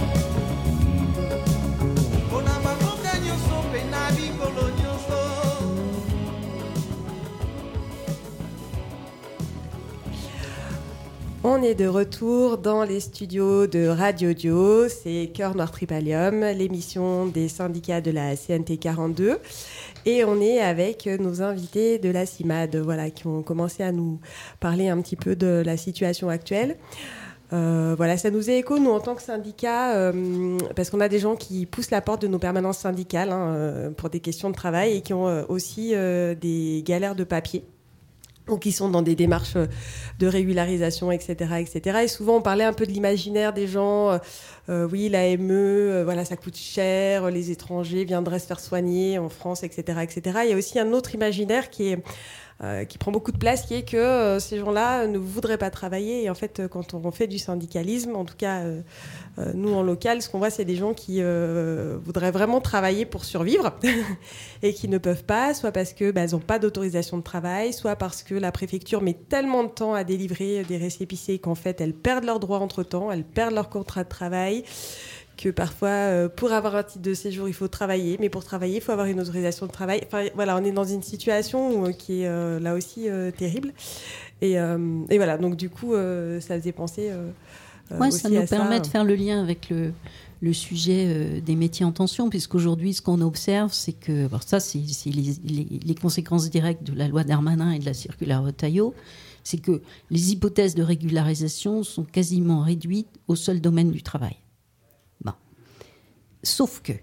On est de retour dans les studios de Radio Dio, c'est Cœur Noir Tripalium, l'émission des syndicats de la C N T quarante-deux. Et on est avec nos invités de la CIMAD, voilà, qui ont commencé à nous parler un petit peu de la situation actuelle. Euh, voilà, ça nous est écho, nous, en tant que syndicat, euh, parce qu'on a des gens qui poussent la porte de nos permanences syndicales hein, euh, pour des questions de travail et qui ont euh, aussi euh, des galères de papier. Donc, ils sont dans des démarches de régularisation, et cetera, et cetera. Et souvent, on parlait un peu de l'imaginaire des gens. Euh, oui, l'A M E, euh, voilà, ça coûte cher. Les étrangers viendraient se faire soigner en France, et cetera, et cetera. Il y a aussi un autre imaginaire qui est euh, qui prend beaucoup de place, qui est que euh, ces gens-là ne voudraient pas travailler. Et en fait, quand on fait du syndicalisme, en tout cas, euh, euh, nous en local, ce qu'on voit, c'est des gens qui euh, voudraient vraiment travailler pour survivre et qui ne peuvent pas, soit parce que bah, ils n'ont pas d'autorisation de travail, soit parce que la préfecture met tellement de temps à délivrer des récépissés qu'en fait, elles perdent leurs droits entre-temps, elles perdent leur contrat de travail, que parfois, euh, pour avoir un titre de séjour, il faut travailler, mais pour travailler, il faut avoir une autorisation de travail. Enfin, voilà, on est dans une situation où, qui est euh, là aussi euh, terrible. Et, euh, et voilà, donc du coup, euh, ça faisait penser euh, ouais, aussi ça nous à permet ça. de faire le lien avec le, le sujet euh, des métiers en tension, puisqu'aujourd'hui, ce qu'on observe, c'est que... Alors ça, c'est, c'est les, les, les conséquences directes de la loi Darmanin et de la circulaire Retailleau, c'est que les hypothèses de régularisation sont quasiment réduites au seul domaine du travail. Bon. Sauf que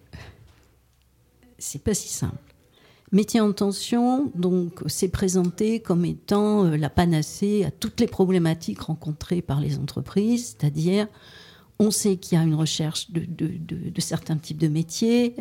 c'est pas si simple. Métier en tension, donc, c'est présenté comme étant euh, la panacée à toutes les problématiques rencontrées par les entreprises, c'est-à-dire, on sait qu'il y a une recherche de, de, de, de certains types de métiers,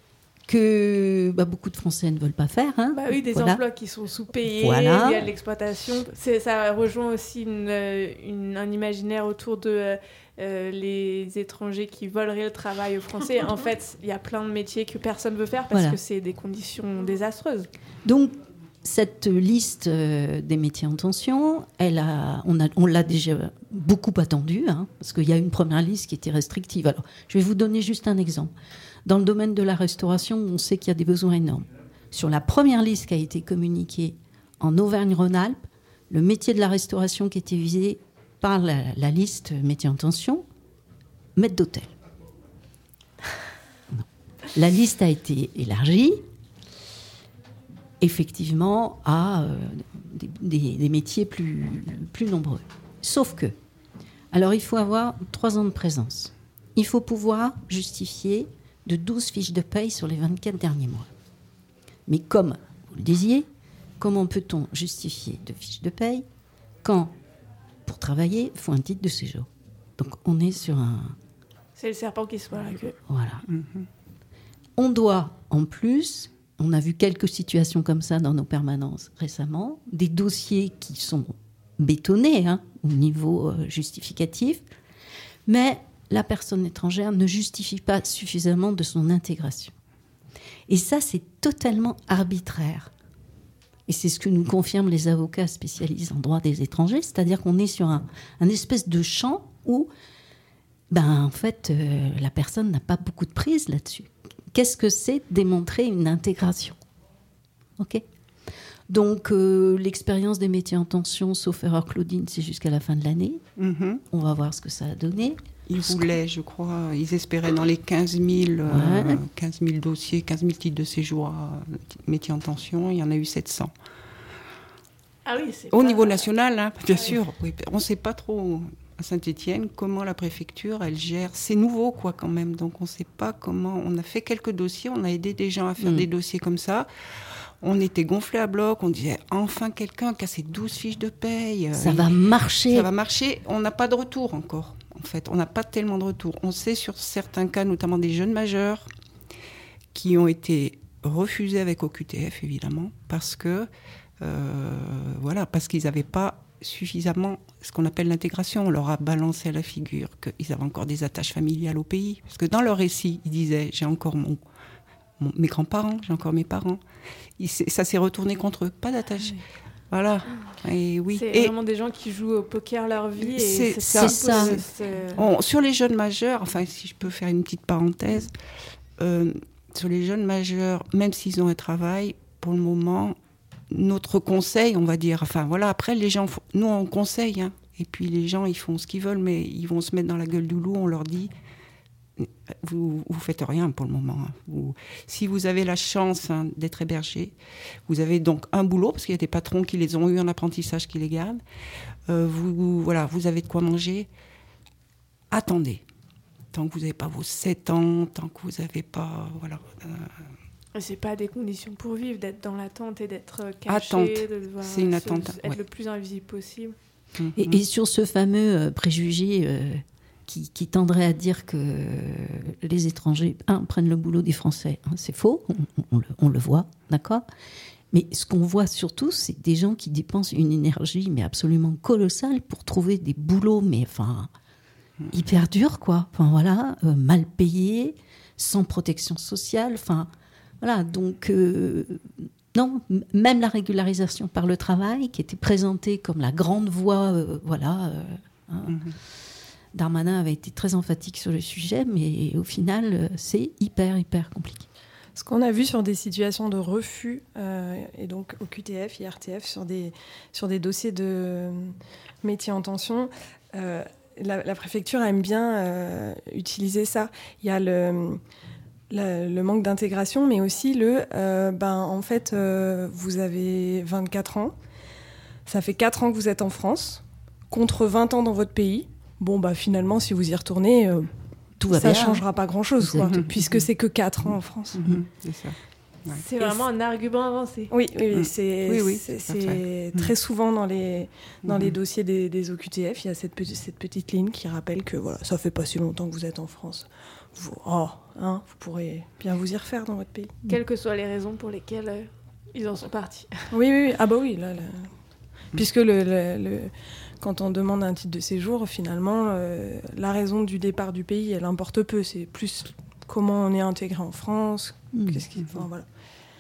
que bah, beaucoup de Français ne veulent pas faire. Hein. Bah oui, des voilà. emplois qui sont sous-payés, voilà. il y a de l'exploitation. C'est, ça rejoint aussi une, une, un imaginaire autour de euh, les étrangers qui voleraient le travail aux Français. En fait, il y a plein de métiers que personne ne veut faire parce voilà. que c'est des conditions désastreuses. Donc, cette liste euh, des métiers en tension, elle a, on, a, on l'a déjà beaucoup attendue, hein, parce qu'il y a une première liste qui était restrictive. Alors, je vais vous donner juste un exemple. Dans le domaine de la restauration, on sait qu'il y a des besoins énormes. Sur la première liste qui a été communiquée en Auvergne-Rhône-Alpes, le métier de la restauration qui était visé par la, la liste métiers en tension, maître d'hôtel. Non. La liste a été élargie, effectivement, à euh, des, des, des métiers plus, plus nombreux. Sauf que, alors il faut avoir trois ans de présence. Il faut pouvoir justifier de douze fiches de paye sur les vingt-quatre derniers mois. Mais comme vous le disiez, comment peut-on justifier de fiches de paye quand, pour travailler, il faut un titre de séjour? Donc on est sur un... C'est le serpent qui se mord la queue. Voilà. Mm-hmm. On doit, en plus, on a vu quelques situations comme ça dans nos permanences récemment, des dossiers qui sont bétonnés hein, au niveau euh, justificatif, mais la personne étrangère ne justifie pas suffisamment de son intégration. Et ça, c'est totalement arbitraire. Et c'est ce que nous confirment les avocats spécialisés en droit des étrangers, c'est-à-dire qu'on est sur un, un espèce de champ où, ben, en fait, euh, la personne n'a pas beaucoup de prise là-dessus. Qu'est-ce que c'est démontrer une intégration ? Ok ? Donc, euh, l'expérience des métiers en tension, sauf erreur Claudine, c'est jusqu'à la fin de l'année. Mm-hmm. On va voir ce que ça a donné. Ils voulaient, je crois, ils espéraient dans les quinze mille, ouais. euh, quinze mille dossiers, quinze mille titres de séjour à métier en tension. Il y en a eu sept cents. Ah oui, c'est Au pas... niveau national, hein, bien ah sûr. Oui. Oui. On ne sait pas trop à Saint-Étienne comment la préfecture, elle gère. C'est nouveau, quoi, quand même. Donc, on ne sait pas comment... On a fait quelques dossiers, on a aidé des gens à faire mmh. des dossiers comme ça. On était gonflés à bloc, on disait enfin quelqu'un qui a ses douze fiches de paye. Ça va marcher. Ça va marcher. On n'a pas de retour encore. En fait, on n'a pas tellement de retour. On sait sur certains cas, notamment des jeunes majeurs, qui ont été refusés avec O Q T F, évidemment, parce que euh, voilà, parce qu'ils n'avaient pas suffisamment ce qu'on appelle l'intégration. On leur a balancé à la figure qu'ils avaient encore des attaches familiales au pays. Parce que dans leur récit, ils disaient « j'ai encore mon, mon, mes grands-parents, j'ai encore mes parents ». Ça s'est retourné contre eux, pas d'attache. Oui. Voilà. Et oui. C'est et vraiment des gens qui jouent au poker leur vie. Et c'est, c'est ça. ça. C'est... C'est... On, sur les jeunes majeurs, enfin, si je peux faire une petite parenthèse, euh, sur les jeunes majeurs, même s'ils ont un travail, pour le moment, notre conseil, on va dire, enfin voilà, après, les gens, nous, on conseille, hein, et puis les gens, ils font ce qu'ils veulent, mais ils vont se mettre dans la gueule du loup, on leur dit. Vous ne faites rien pour le moment. Hein. Vous, si vous avez la chance hein, d'être hébergé, vous avez donc un boulot, parce qu'il y a des patrons qui les ont eu en apprentissage qui les gardent. Euh, vous, voilà, vous avez de quoi manger. Attendez. Tant que vous n'avez pas vos sept ans, tant que vous n'avez pas... Voilà, euh... c'est pas des conditions pour vivre, d'être dans l'attente et d'être caché. Attente. De devoir c'est une se, attente. Être ouais. le plus invisible possible. Mm-hmm. Et, et sur ce fameux euh, préjugé... Euh... Qui, qui tendrait à dire que les étrangers, un, prennent le boulot des Français. Hein, c'est faux, on, on, le, on le voit, d'accord ? Mais ce qu'on voit surtout, c'est des gens qui dépensent une énergie mais absolument colossale pour trouver des boulots, mais enfin, hyper durs, quoi. Enfin, voilà, euh, mal payés, sans protection sociale, enfin, voilà, donc... Euh, non, même la régularisation par le travail, qui était présentée comme la grande voie, euh, voilà... Euh, hein, mm-hmm. Darmanin avait été très emphatique sur le sujet, mais au final, c'est hyper, hyper compliqué. Ce qu'on a vu sur des situations de refus, euh, et donc au Q T F, I R T F, sur des, sur des dossiers de métiers en tension, euh, la, la préfecture aime bien euh, utiliser ça. Il y a le, le, le manque d'intégration, mais aussi le, euh, ben, en fait, euh, vous avez vingt-quatre ans, ça fait quatre ans que vous êtes en France, contre vingt ans dans votre pays. Bon, bah finalement, si vous y retournez, euh, Tout va ça ne bien. changera pas grand-chose, quoi, mmh. puisque c'est que quatre ans en France. Mmh. C'est ça. Ouais. C'est vraiment un argument avancé. Oui, oui, oui, c'est, oui, oui, c'est, c'est, c'est très souvent dans les, dans mmh. les dossiers des, des O Q T F, il y a cette, petite, cette petite ligne qui rappelle que voilà, ça ne fait pas si longtemps que vous êtes en France. Vous, oh, hein, vous pourrez bien vous y refaire dans votre pays. Quelles que soient les raisons pour lesquelles euh, ils en sont partis. Oui, oui, oui. Ah bah oui, là, là. Mmh. Puisque le... le, le quand on demande un titre de séjour, finalement, euh, la raison du départ du pays, elle importe peu. C'est plus comment on est intégré en France. Mmh. Qu'est-ce qui, enfin, voilà.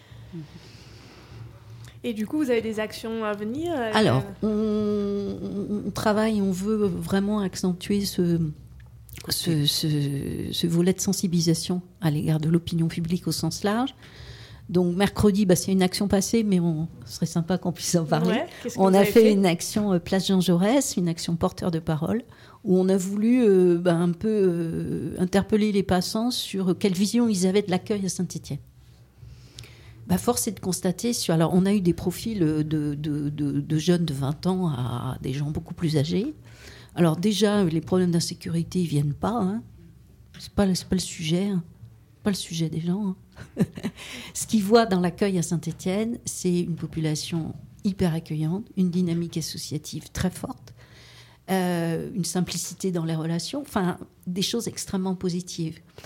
Et du coup, vous avez des actions à venir ? Alors, on, on travaille, on veut vraiment accentuer ce, ce, ce, ce volet de sensibilisation à l'égard de l'opinion publique au sens large. Donc mercredi, bah, c'est une action passée, mais on, ce serait sympa qu'on puisse en parler. Ouais, on a fait, fait une action euh, Place Jean Jaurès, une action porteur de parole, où on a voulu euh, bah, un peu euh, interpeller les passants sur quelle vision ils avaient de l'accueil à Saint-Étienne. Bah, force est de constater, sur, alors on a eu des profils de, de, de, de jeunes de vingt ans à des gens beaucoup plus âgés. Alors déjà, les problèmes d'insécurité, ils ne viennent pas. Hein. Ce n'est pas, pas le sujet. Hein. Pas le sujet des gens. Hein. Ce qu'ils voient dans l'accueil à Saint-Étienne, c'est une population hyper accueillante, une dynamique associative très forte, euh, une simplicité dans les relations, enfin, des choses extrêmement positives.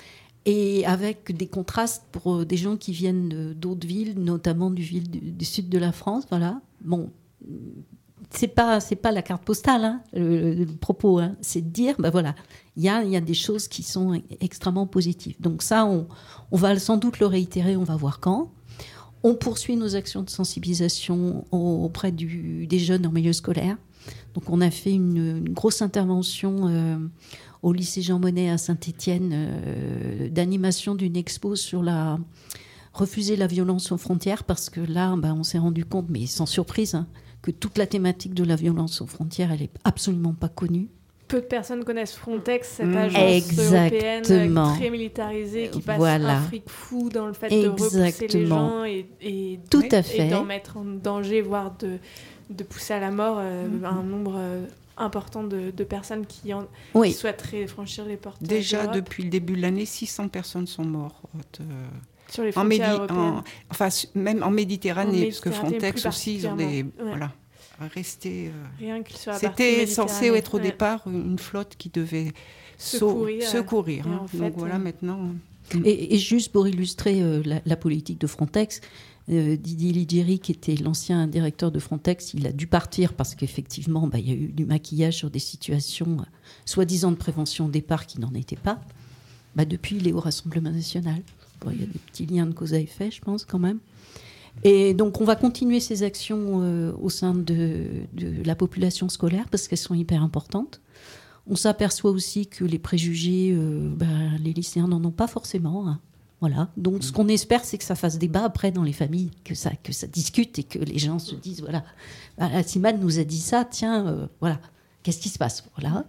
et avec des contrastes pour des gens qui viennent de, d'autres villes, notamment du, ville, du, du sud de la France. Voilà. Bon, c'est pas c'est pas la carte postale, hein, le, le propos. Hein. C'est de dire, ben voilà, il y a il y a des choses qui sont extrêmement positives. Donc ça, on on va sans doute le réitérer. On va voir quand. On poursuit nos actions de sensibilisation auprès du, des jeunes en milieu scolaire. Donc on a fait une, une grosse intervention euh, au lycée Jean Monnet à Saint-Étienne euh, d'animation d'une expo sur la refuser la violence aux frontières, parce que là, ben, on s'est rendu compte, mais sans surprise, hein, que toute la thématique de la violence aux frontières, elle n'est absolument pas connue. Peu de personnes connaissent Frontex, cette mmh. agence Exactement. européenne très militarisée qui passe voilà. un fric fou dans le fait Exactement. de repousser les gens et, et, Tout à fait. et d'en mettre en danger, voire de, de pousser à la mort euh, mmh. un nombre euh, important de, de personnes qui, en, oui. qui souhaiteraient franchir les portes. Déjà, depuis le début de l'année, six cents personnes sont mortes. Euh, Sur les frontières en Médi- européennes. En, enfin, même en Méditerranée, en parce que Frontex aussi, ils ont des... Ouais. Voilà. Rester, euh... Rien que sur la c'était censé être au ouais. départ une flotte qui devait secourir. Sau- secourir hein. fait, Donc voilà, euh... maintenant. Et, et juste pour illustrer euh, la, la politique de Frontex, euh, Didier Ligieri, qui était l'ancien directeur de Frontex, il a dû partir parce qu'effectivement, bah, il y a eu du maquillage sur des situations euh, soi-disant de prévention au départ qui n'en étaient pas. Bah, depuis, il est au Rassemblement national. Bon, il y a des petits liens de cause à effet, je pense, quand même. Et donc, on va continuer ces actions euh, au sein de, de la population scolaire parce qu'elles sont hyper importantes. On s'aperçoit aussi que les préjugés, euh, ben, les lycéens n'en ont pas forcément. Hein. Voilà. Donc, mmh. ce qu'on espère, c'est que ça fasse débat après dans les familles, que ça, que ça discute et que les gens se disent, voilà, la CIMAD nous a dit ça, tiens, euh, voilà, qu'est-ce qui se passe ? Voilà.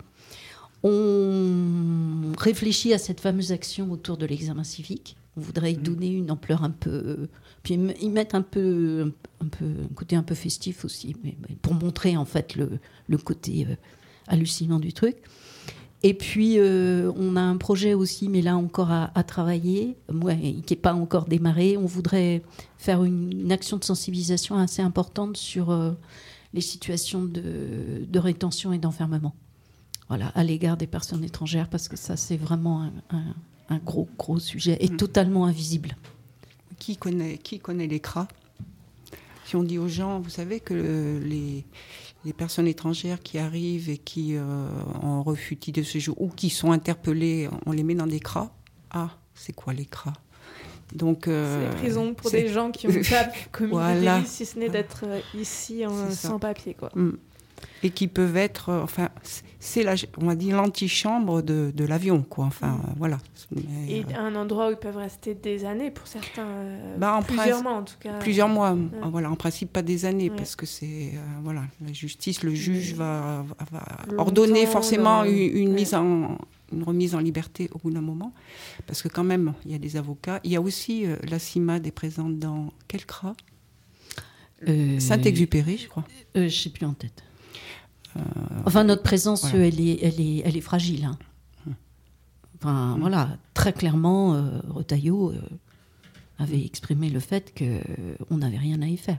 On réfléchit à cette fameuse action autour de l'examen civique. On voudrait y donner une ampleur un peu... Puis y mettre un peu, un peu un côté un peu festif aussi, mais, mais pour montrer en fait le, le côté euh, hallucinant du truc. Et puis, euh, on a un projet aussi, mais là encore à, à travailler, ouais, qui n'est pas encore démarré. On voudrait faire une, une action de sensibilisation assez importante sur euh, les situations de, de rétention et d'enfermement. Voilà, à l'égard des personnes étrangères, parce que ça, c'est vraiment un, un, un gros, gros sujet et mmh. totalement invisible. Qui connaît, qui connaît l'E C R A ? Si on dit aux gens, vous savez que les, les personnes étrangères qui arrivent et qui euh, ont refus de séjour ou qui sont interpellées, on les met dans des C R A. Ah, c'est quoi les C R A ? Donc, euh, c'est la prison pour c'est... des gens qui ont pas commis voilà. de délit, si ce n'est d'être ici en, sans papier, quoi. Mm. Et qui peuvent être, euh, enfin, c'est la, on va dire l'antichambre de, de l'avion, quoi. Enfin, mm. euh, voilà. Mais, et euh, un endroit où ils peuvent rester des années pour certains, euh, bah, en plusieurs principe, mois en tout cas. Plusieurs mois, ouais. voilà. En principe, pas des années, ouais. parce que c'est, euh, voilà, la justice, le juge va, va, va ordonner forcément une, une ouais. mise en, une remise en liberté au bout d'un moment, parce que quand même, il y a des avocats. Il y a aussi euh, la CIMAD est présente dans quel C R A ? euh, Saint-Exupéry, je crois. Euh, je ne sais plus en tête. Euh, enfin, notre présence, voilà. elle, est, elle, est, elle est fragile. Hein. Enfin, mmh. voilà, très clairement, euh, Retailleau euh, avait exprimé le fait qu'on n'avait rien à y faire.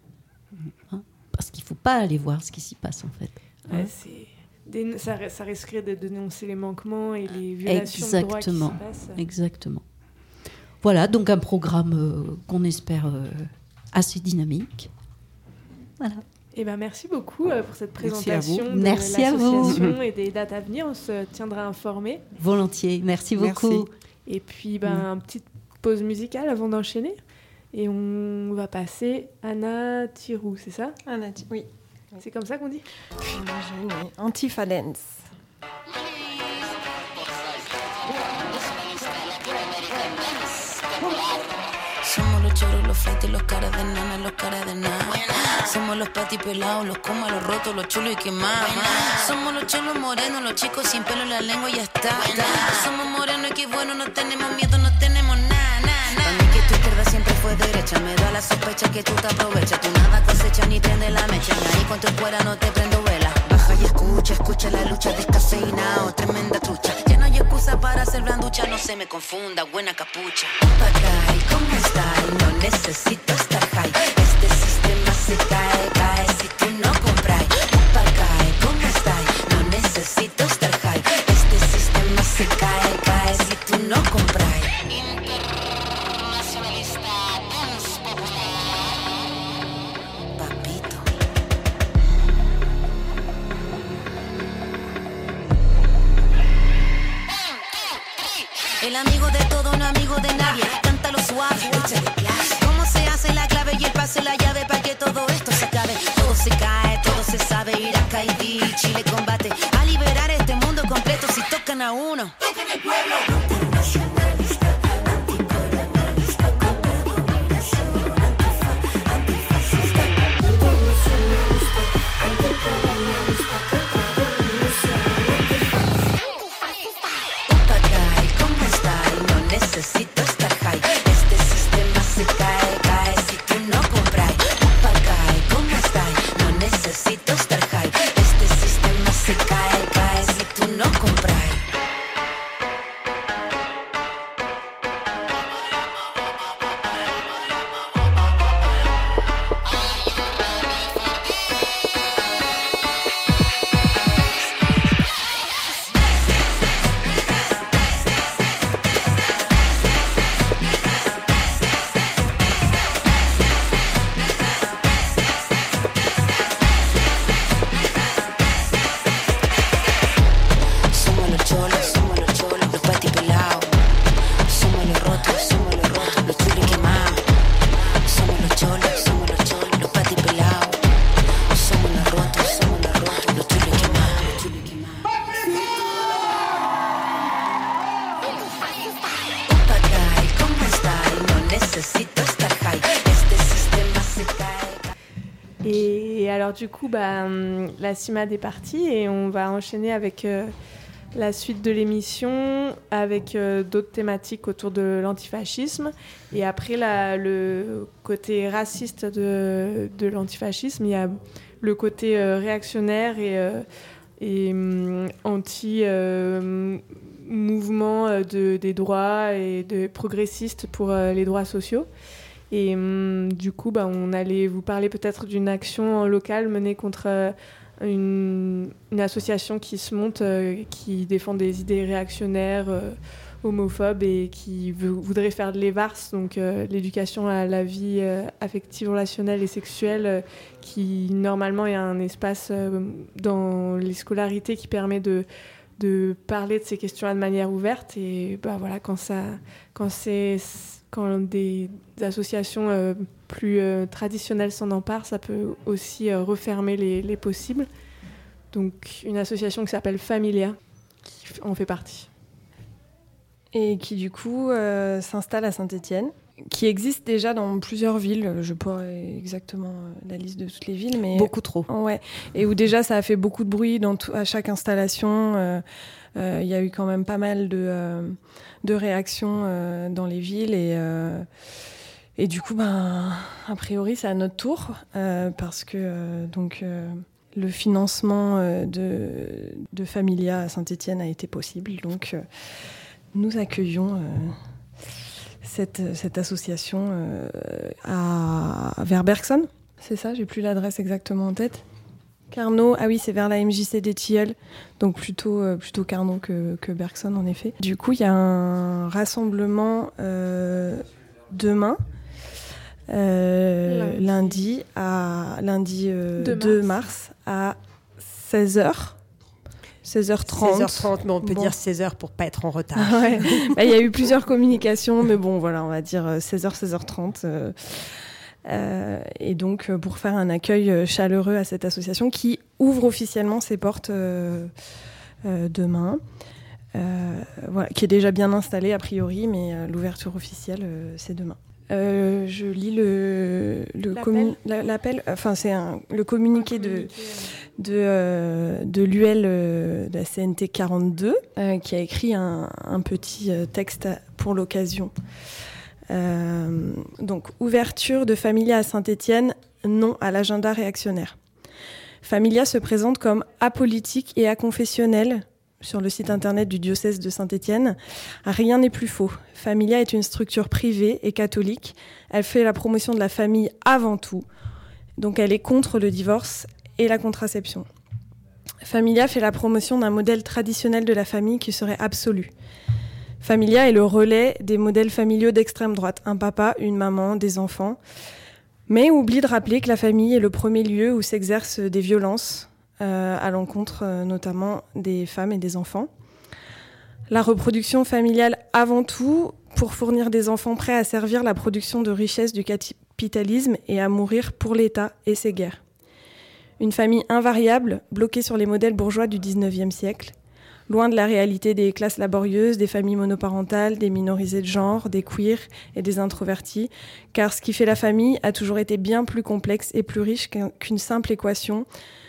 Hein, parce qu'il ne faut pas aller voir ce qui s'y passe, en fait. Ouais, hein c'est... Dé... Ça, ça risquerait de dénoncer les manquements et les violations Exactement. de droits qui se passent. Exactement. Voilà, donc un programme euh, qu'on espère euh, assez dynamique. Voilà. Eh ben, merci beaucoup euh, pour cette présentation de merci l'association et des dates à venir. On se tiendra informé. Volontiers, merci beaucoup. Merci. Et puis, ben, mmh. une petite pause musicale avant d'enchaîner. Et on va passer Anna Tirou, c'est ça ? Anna, oui. C'est comme ça qu'on dit ? Antifalens. Somos los choros, los flights, los caras de nana, los caras de nada. Somos los patipelados, los comas, los rotos, los chulos y quemados. Somos los cholos morenos, los chicos sin pelo en la lengua y ya está. Somos morenos y qué bueno, no tenemos miedo, no tenemos nada, nada, nada. Para mí que tu izquierda siempre fue derecha, me da la sospecha que tú te aprovechas. Tú nada cosechas ni prende la mecha, y ahí con tu escuela no te prendo vela. Baja y escucha, escucha la lucha descafeinado, tremenda trucha. Ya no hay excusa para ser blanducha, no se me confunda, buena capucha. Papagay, ¿cómo estás? No necesito estar high. Este sistema se cae, cae si tú no compras. Papagay, ¿cómo estás? No necesito estar high. Este sistema se cae, cae si tú no compras. El amigo de todo, no amigo de nadie. Cántalo suave, échale clase. ¿Cómo se hace la clave y el pase la llave para que todo esto se acabe? Todo se cae, todo se sabe. Irak, Haití, Chile combate a liberar este mundo completo. Si tocan a uno, tocan el pueblo. Necesito estar high. Este sistema se cae, cae si tú no compras. Upa cae, ¿cómo estás? No necesito estar high. Este sistema se cae, cae si tú no compras. Du coup, bah, la CIMAD est partie et on va enchaîner avec euh, la suite de l'émission, avec euh, d'autres thématiques autour de l'antifascisme. Et après, la, le côté raciste de, de l'antifascisme, il y a le côté euh, réactionnaire et, euh, et euh, anti-mouvement euh, de, des droits et de progressistes pour euh, les droits sociaux. Et hum, du coup, bah, on allait vous parler peut-être d'une action locale menée contre euh, une, une association qui se monte, euh, qui défend des idées réactionnaires, euh, homophobes et qui veut, voudrait faire de l'E V A R S, donc euh, l'éducation à la vie euh, affective, relationnelle et sexuelle, euh, qui normalement est un espace euh, dans les scolarités qui permet de, de parler de ces questions-là de manière ouverte. Et bah, voilà, quand, ça, quand c'est... Quand des associations euh, plus euh, traditionnelles s'en emparent, ça peut aussi euh, refermer les, les possibles. Donc, une association qui s'appelle Familia, qui en fait partie. Et qui, du coup, euh, s'installe à Saint-Étienne, qui existe déjà dans plusieurs villes. Je pourrais exactement la liste de toutes les villes, mais... Beaucoup trop. Ouais. Et où déjà, ça a fait beaucoup de bruit dans tout, à chaque installation. Euh, euh, y a eu quand même pas mal de... Euh, de réactions euh, dans les villes et, euh, et du coup ben, a priori c'est à notre tour euh, parce que euh, donc, euh, le financement euh, de, de Familia à Saint-Étienne a été possible, donc euh, nous accueillons euh, cette, cette association euh, à, vers Bergson, c'est ça, j'ai plus l'adresse exactement en tête. Carnot, ah oui, c'est vers la M J C des Tilleuls, donc plutôt, euh, plutôt Carnot que, que Bergson, en effet. Du coup, il y a un rassemblement euh, demain, euh, lundi. lundi, à, lundi euh, deux mars, à seize heures. seize heures trente. seize heures trente, mais on peut bon. dire seize heures pour pas être en retard. Ah ouais. Bah, y a eu plusieurs communications, mais bon, voilà, on va dire seize heures, seize heures trente. Euh, Euh, et donc euh, pour faire un accueil euh, chaleureux à cette association qui ouvre officiellement ses portes euh, euh, demain, euh, voilà, qui est déjà bien installée a priori, mais euh, l'ouverture officielle euh, c'est demain. Euh, je lis le, le l'appel. Commun, la, l'appel, enfin c'est un, le communiqué, communiqué de, de, euh, de l'U L euh, de la C N T quarante-deux euh, qui a écrit un, un petit euh, texte pour l'occasion. Euh, donc, ouverture de Familia à Saint-Étienne, non à l'agenda réactionnaire. Familia se présente comme apolitique et aconfessionnelle sur le site internet du diocèse de Saint-Étienne. Rien n'est plus faux. Familia est une structure privée et catholique. Elle fait la promotion de la famille avant tout. Donc, elle est contre le divorce et la contraception. Familia fait la promotion d'un modèle traditionnel de la famille qui serait absolu. Familia est le relais des modèles familiaux d'extrême droite, un papa, une maman, des enfants, mais oublie de rappeler que la famille est le premier lieu où s'exercent des violences, euh, à l'encontre euh, notamment des femmes et des enfants. La reproduction familiale avant tout, pour fournir des enfants prêts à servir la production de richesses du capitalisme et à mourir pour l'État et ses guerres. Une famille invariable, bloquée sur les modèles bourgeois du dix-neuvième siècle, loin de la réalité des classes laborieuses, des familles monoparentales, des minorisés de genre, des queers et des introvertis, car ce qui fait la famille a toujours été bien plus complexe et plus riche qu'une simple équation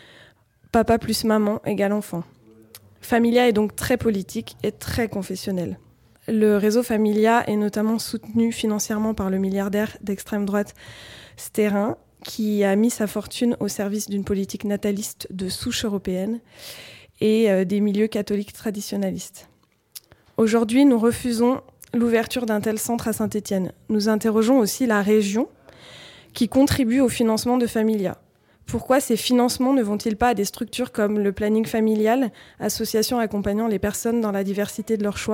papa plus maman égale enfant. Familia est donc très politique et très confessionnel. Le réseau Familia est notamment soutenu financièrement par le milliardaire d'extrême droite Sterrin, qui a mis sa fortune au service d'une politique nataliste de souche européenne et euh, des milieux catholiques traditionnalistes. Aujourd'hui, nous refusons l'ouverture d'un tel centre à Saint-Étienne. Nous interrogeons aussi la région qui contribue au financement de Familia. Pourquoi ces financements ne vont-ils pas à des structures comme le planning familial, association accompagnant les personnes dans la diversité de leur choix ?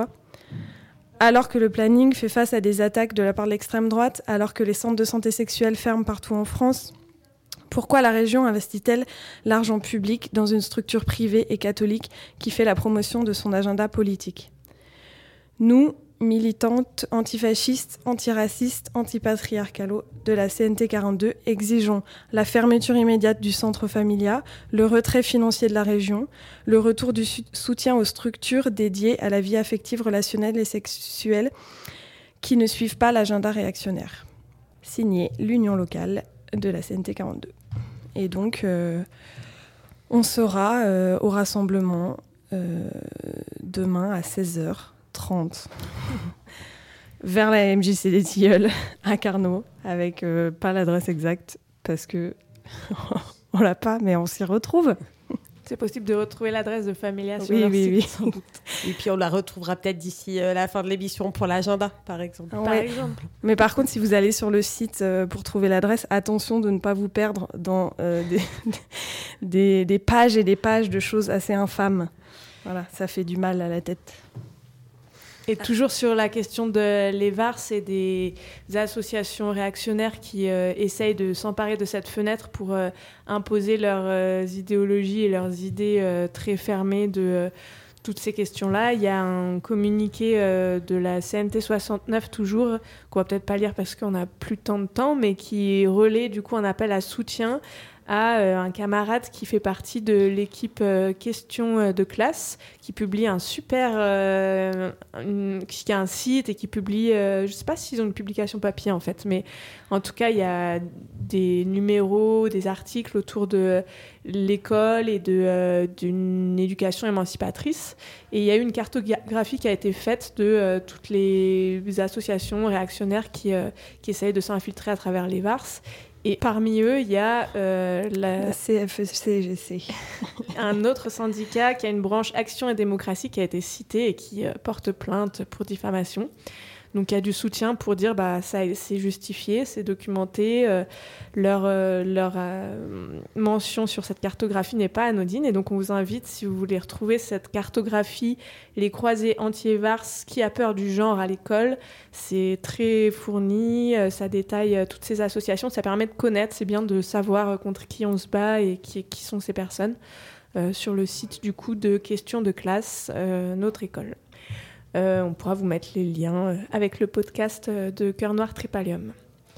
Alors que le planning fait face à des attaques de la part de l'extrême droite, alors que les centres de santé sexuelle ferment partout en France, pourquoi la région investit-elle l'argent public dans une structure privée et catholique qui fait la promotion de son agenda politique ? Nous, militantes antifascistes, antiracistes, antipatriarcalo de la C N T quarante-deux, exigeons la fermeture immédiate du centre Familia, le retrait financier de la région, le retour du soutien aux structures dédiées à la vie affective, relationnelle et sexuelle qui ne suivent pas l'agenda réactionnaire. Signé l'Union locale de la C N T quarante-deux. Et donc, euh, on sera euh, au rassemblement euh, demain à seize heures trente vers la M J C des Tilleuls à Carnot, avec euh, pas l'adresse exacte parce que on l'a pas, mais on s'y retrouve. C'est possible de retrouver l'adresse de Familia sur oui, leur oui, site, oui. sans doute. Et puis on la retrouvera peut-être d'ici euh, la fin de l'émission pour l'agenda, par exemple. Ouais. Par exemple. Mais par contre, si vous allez sur le site euh, pour trouver l'adresse, attention de ne pas vous perdre dans euh, des, des, des pages et des pages de choses assez infâmes. Voilà, ça fait du mal à la tête. Et toujours sur la question de l'E-V A R, c'est des associations réactionnaires qui euh, essayent de s'emparer de cette fenêtre pour euh, imposer leurs euh, idéologies et leurs idées euh, très fermées de euh, toutes ces questions-là. Il y a un communiqué euh, de la C N T soixante-neuf toujours, qu'on va peut-être pas lire parce qu'on n'a plus tant de temps, mais qui relaie du coup un appel à soutien à euh, un camarade qui fait partie de l'équipe euh, Questions de classe, qui publie un super... Euh, une, qui a un site et qui publie... Euh, je ne sais pas s'ils ont une publication papier, en fait, mais en tout cas, il y a des numéros, des articles autour de l'école et de, euh, d'une éducation émancipatrice. Et il y a eu une cartographie qui a été faite de euh, toutes les associations réactionnaires qui, euh, qui essayent de s'infiltrer à travers les V A R S. Et parmi eux, il y a euh, la... la C F C G C, un autre syndicat qui a une branche Action et Démocratie qui a été cité et qui euh, porte plainte pour diffamation. Donc il y a du soutien pour dire bah ça c'est justifié, c'est documenté, euh, leur euh, leur euh, mention sur cette cartographie n'est pas anodine et donc on vous invite, si vous voulez retrouver cette cartographie, les croisés anti-E V A R S, qui a peur du genre à l'école, c'est très fourni, euh, ça détaille euh, toutes ces associations, ça permet de connaître, c'est bien de savoir euh, contre qui on se bat et qui, qui sont ces personnes, euh, sur le site du coup de Questions de classe, euh, notre école. Euh, on pourra vous mettre les liens euh, avec le podcast euh, de Cœur Noir Tripalium.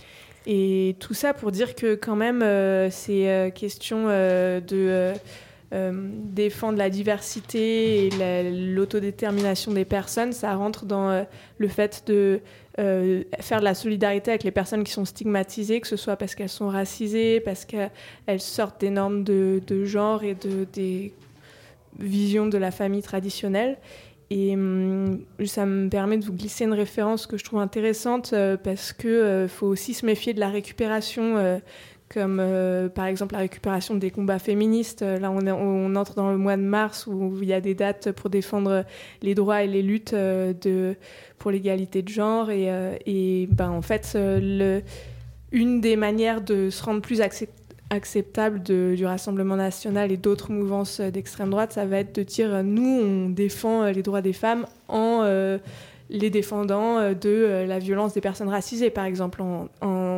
Et tout ça pour dire que quand même, euh, ces euh, questions euh, de euh, euh, défendre la diversité et la, l'autodétermination des personnes, ça rentre dans euh, le fait de euh, faire de la solidarité avec les personnes qui sont stigmatisées, que ce soit parce qu'elles sont racisées, parce qu'elles sortent des normes de, de genre et de, des visions de la famille traditionnelle. Et hum, ça me permet de vous glisser une référence que je trouve intéressante euh, parce qu'il euh, faut aussi se méfier de la récupération, euh, comme euh, par exemple la récupération des combats féministes. Là, on, est, on entre dans le mois de mars où il y a des dates pour défendre les droits et les luttes euh, de, pour l'égalité de genre. Et, euh, et ben, en fait, euh, le, une des manières de se rendre plus acceptable, acceptable de, du Rassemblement national et d'autres mouvances d'extrême droite, ça va être de dire nous, on défend les droits des femmes en euh, les défendant de euh, la violence des personnes racisées, par exemple, en, en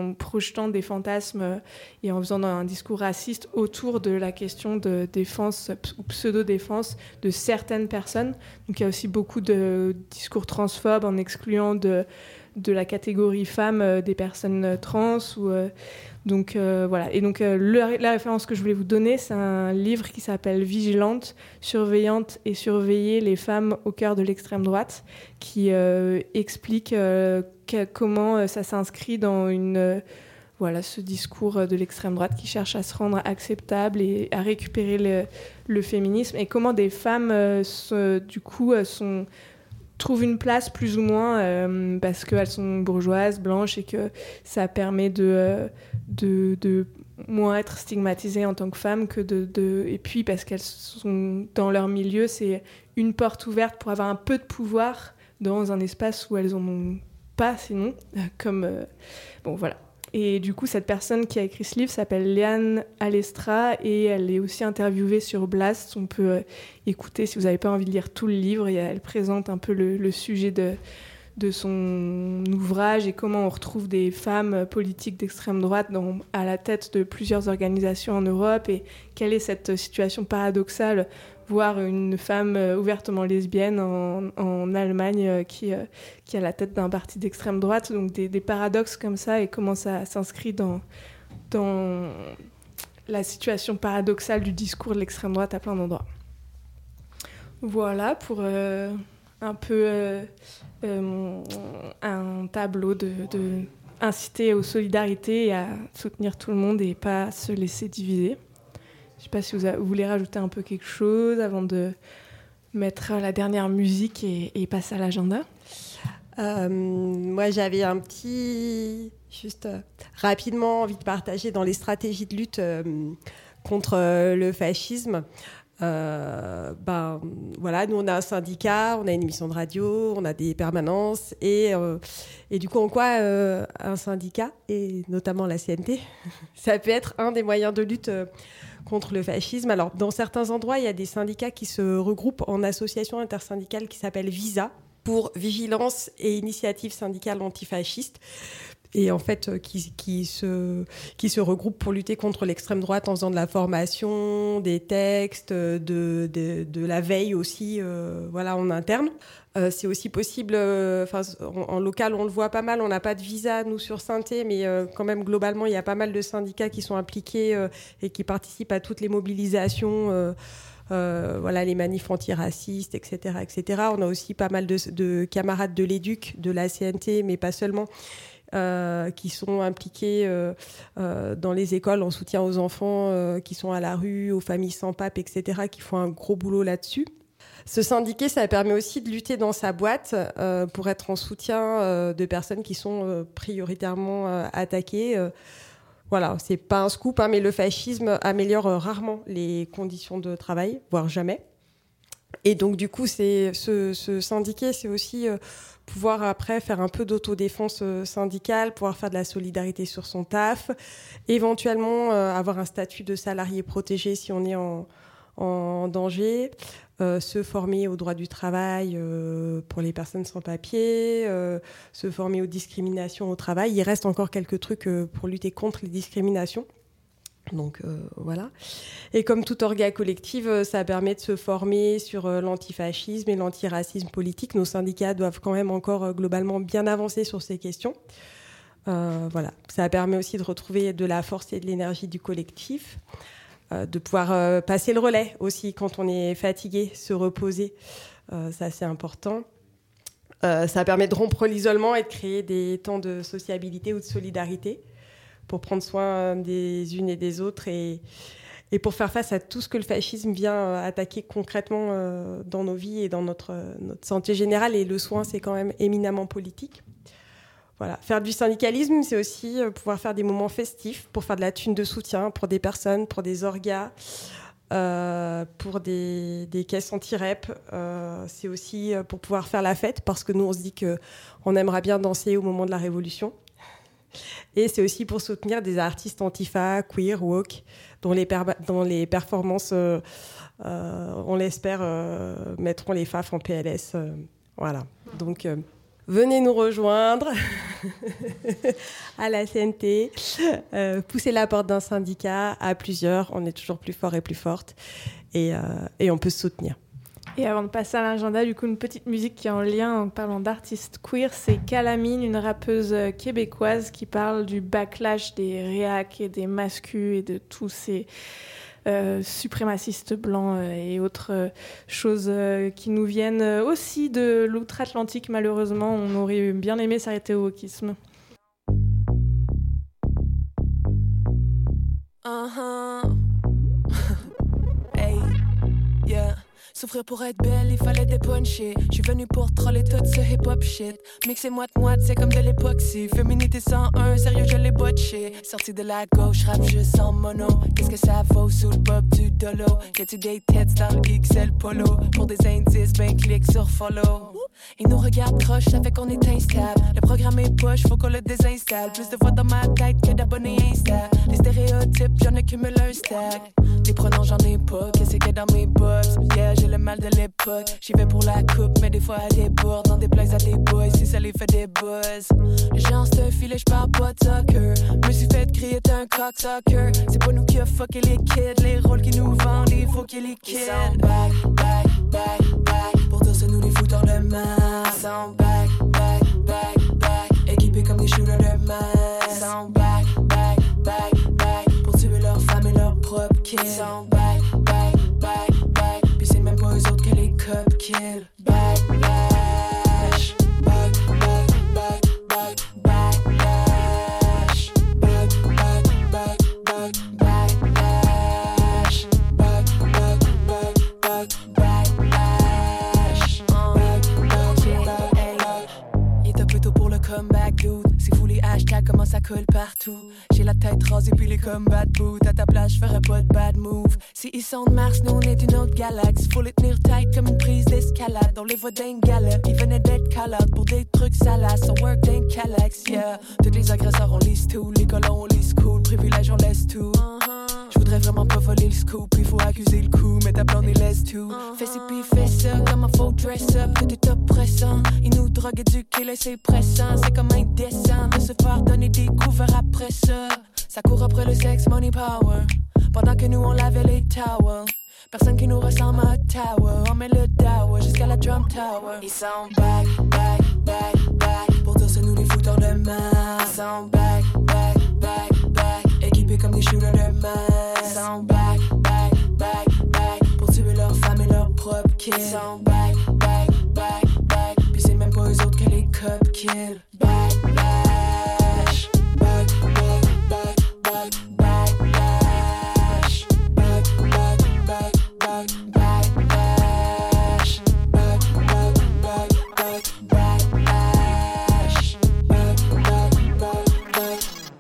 en projetant des fantasmes et en faisant un discours raciste autour de la question de défense ou pseudo-défense de certaines personnes. Donc il y a aussi beaucoup de discours transphobes en excluant de, de la catégorie femme euh, des personnes trans. Ou, euh, donc euh, voilà. Et donc euh, le, la référence que je voulais vous donner, c'est un livre qui s'appelle Vigilante, surveillante et surveiller les femmes au cœur de l'extrême droite, qui euh, explique euh, que, comment euh, ça s'inscrit dans une, euh, voilà, ce discours de l'extrême droite qui cherche à se rendre acceptable et à récupérer le, le féminisme, et comment des femmes euh, se, du coup euh, sont trouvent une place plus ou moins euh, parce qu'elles sont bourgeoises, blanches, et que ça permet de, euh, de, de moins être stigmatisées en tant que femmes, que de, de... et puis parce qu'elles sont dans leur milieu, c'est une porte ouverte pour avoir un peu de pouvoir dans un espace où elles n'en ont pas sinon, comme... Euh... Bon, voilà. Et du coup, cette personne qui a écrit ce livre s'appelle Léane Alestra, et elle est aussi interviewée sur Blast. On peut euh, écouter si vous n'avez pas envie de lire tout le livre. Et elle présente un peu le, le sujet de, de son ouvrage et comment on retrouve des femmes politiques d'extrême droite dans, à la tête de plusieurs organisations en Europe, et quelle est cette situation paradoxale, voir une femme ouvertement lesbienne en, en Allemagne qui, qui est à la tête d'un parti d'extrême droite. Donc des, des paradoxes comme ça, et comment ça s'inscrit dans, dans la situation paradoxale du discours de l'extrême droite à plein d'endroits. Voilà pour euh, un peu euh, euh, un tableau de, de inciter aux solidarités et à soutenir tout le monde et pas se laisser diviser. Je ne sais pas si vous, a, vous voulez rajouter un peu quelque chose avant de mettre la dernière musique et, et passer à l'agenda. Euh, moi, j'avais un petit, juste euh, rapidement envie de partager dans les stratégies de lutte euh, contre euh, le fascisme. Euh, ben voilà, nous on a un syndicat, on a une émission de radio, on a des permanences, et euh, et du coup en quoi euh, un syndicat, et notamment la C N T, ça peut être un des moyens de lutte euh, contre le fascisme. Alors dans certains endroits, il y a des syndicats qui se regroupent en association intersyndicale qui s'appelle VISA, pour Vigilance et Initiative syndicale antifasciste. Et en fait, euh, qui, qui, se, qui se regroupent pour lutter contre l'extrême droite en faisant de la formation, des textes, de, de, de la veille aussi, euh, voilà, en interne. Euh, c'est aussi possible, euh, en, en local, on le voit pas mal, on n'a pas de visa, nous, sur Saint-Thé, mais euh, quand même, globalement, il y a pas mal de syndicats qui sont impliqués euh, et qui participent à toutes les mobilisations, euh, Euh, voilà, les manifs antiracistes, et cetera, et cetera. On a aussi pas mal de, de camarades de l'Éduc, de la C N T, mais pas seulement, euh, qui sont impliqués euh, euh, dans les écoles en soutien aux enfants euh, qui sont à la rue, aux familles sans pape, et cetera, qui font un gros boulot là-dessus. Se syndiquer, ça permet aussi de lutter dans sa boîte euh, pour être en soutien euh, de personnes qui sont euh, prioritairement euh, attaquées. Euh, Voilà, c'est pas un scoop, hein, mais le fascisme améliore rarement les conditions de travail, voire jamais. Et donc, du coup, c'est, se, se syndiquer, c'est aussi euh, pouvoir après faire un peu d'autodéfense euh, syndicale, pouvoir faire de la solidarité sur son taf, éventuellement euh, avoir un statut de salarié protégé si on est en, en danger, euh, se former au droit du travail euh, pour les personnes sans papier, euh, se former aux discriminations au travail. Il reste encore quelques trucs euh, pour lutter contre les discriminations. Donc euh, voilà. Et comme toute orga collective, ça permet de se former sur euh, l'antifascisme et l'antiracisme politique. Nos syndicats doivent quand même encore euh, globalement bien avancer sur ces questions. Euh, voilà. Ça permet aussi de retrouver de la force et de l'énergie du collectif. Euh, de pouvoir euh, passer le relais aussi quand on est fatigué, se reposer, euh, ça c'est important. Euh, ça permet de rompre l'isolement et de créer des temps de sociabilité ou de solidarité pour prendre soin des unes et des autres et, et pour faire face à tout ce que le fascisme vient euh, attaquer concrètement euh, dans nos vies et dans notre, euh, notre santé générale. Et le soin, c'est quand même éminemment politique. Voilà. Faire du syndicalisme, c'est aussi pouvoir faire des moments festifs pour faire de la thune de soutien pour des personnes, pour des orgas, euh, pour des, des caisses anti-rep. Euh, c'est aussi pour pouvoir faire la fête parce que nous, on se dit qu'on aimerait bien danser au moment de la Révolution. Et c'est aussi pour soutenir des artistes antifa, queer, woke, dont les, per- dont les performances, euh, euh, on l'espère, euh, mettront les F A F en P L S. Euh, voilà. Donc... Euh, venez nous rejoindre à la C N T, euh, poussez la porte d'un syndicat à plusieurs, on est toujours plus fort et plus forte et, euh, et on peut se soutenir. Et avant de passer à l'agenda, du coup, une petite musique qui est en lien en parlant d'artistes queer, c'est Calamine, une rappeuse québécoise qui parle du backlash des réacs et des mascus et de tous ces euh, suprémacistes blancs et autres euh, choses euh, qui nous viennent aussi de l'outre-Atlantique. Malheureusement, on aurait bien aimé s'arrêter au wokisme. Uh-huh. Hey, yeah. Souffrir pour être belle, il fallait dépuncher. J'suis venu pour troller tout ce hip-hop shit. Mixer moite-moite, c'est comme de l'époxy. Féminité cent un, sérieux, je l'ai botché. Sorti de la gauche, rap juste en mono. Qu'est-ce que ça vaut sous le bob du dolo? Y'a-tu des têtes dans le X L polo? Pour des indices, ben clique sur follow. Ils nous regardent croche, ça fait qu'on est instable. Le programme est poche, faut qu'on le désinstalle. Plus de voix dans ma tête que d'abonnés Insta. Les stéréotypes, j'en accumule un stack. Des pronoms, j'en ai pas, qu'est-ce qu'il y a dans mes bobs? Yeah, j'ai le mal de l'époque. J'y vais pour la coupe, mais des fois à des bords. Dans des plays à des boys, si ça les fait des buzz. Les gens se filent, j'parle pas de soccer. Me suis fait crier, t'es un cocksucker. C'est pas nous qui a fucké les kids. Les rôles qui nous vendent, il faut qu'ils les quittent. Ils sont back, back, back, back. Pour dire c'est nous les fouteurs de mal. Ils sont back, back, back, back. Équipés comme des shooters de mal. Ils sont back, back, back, back. Pour tuer leurs femmes et leurs propres kids. Ils sont back, back, back, back. Puis c'est même pas eux autres que les cops kill. Backlash, back, back, back, back, backlash, back, back, back, back, backlash, back, back, back, back, backlash, back, back, back, back. Il est un peu tôt pour le comeback, dude. C'est fou les hashtags, comment ça colle partout. J'ai la tête rasée puis les combat boots. À ta place, j'ferais pas de bad move. Si ils sont de Mars, nous on est d'une autre galaxie. Faut les tenir tight comme une prise d'escalade. On les voit d'un gala, ils venaient d'être call-out pour des trucs salaces. So work d'un calax, yeah. Tous les agresseurs on liste tout, les colons on liste cool, privilèges on laisse tout. Je voudrais vraiment pas voler le scoop, il faut accuser le coup, mais ta blonde il laisse tout. Fais ci pis fais ça, comme un faux dress up, tout est oppressant. Ils nous droguent, éduqués, là c'est pressant. C'est comme indécent de se faire donner des couverts après ça. Ça court après le sexe, money, power. Pendant que nous on lavait les towels. Personne qui nous ressemble à Tower. On met le dower jusqu'à la drum tower. Ils sont back, back, back, back. Pour dire c'est nous les fouteurs de mal. Ils sont back, back, back, back. Équipés comme des shooters de mal. Ils sont back, back, back, back. Pour tuer leurs femmes et leurs propres kids. Ils sont back, back, back, back. Puis c'est même pas eux autres que les cops kill. Backlash, back, back, back, back, backlash, back, back, back, back, backlash, back, back, back, back, backlash, back, back, back, back.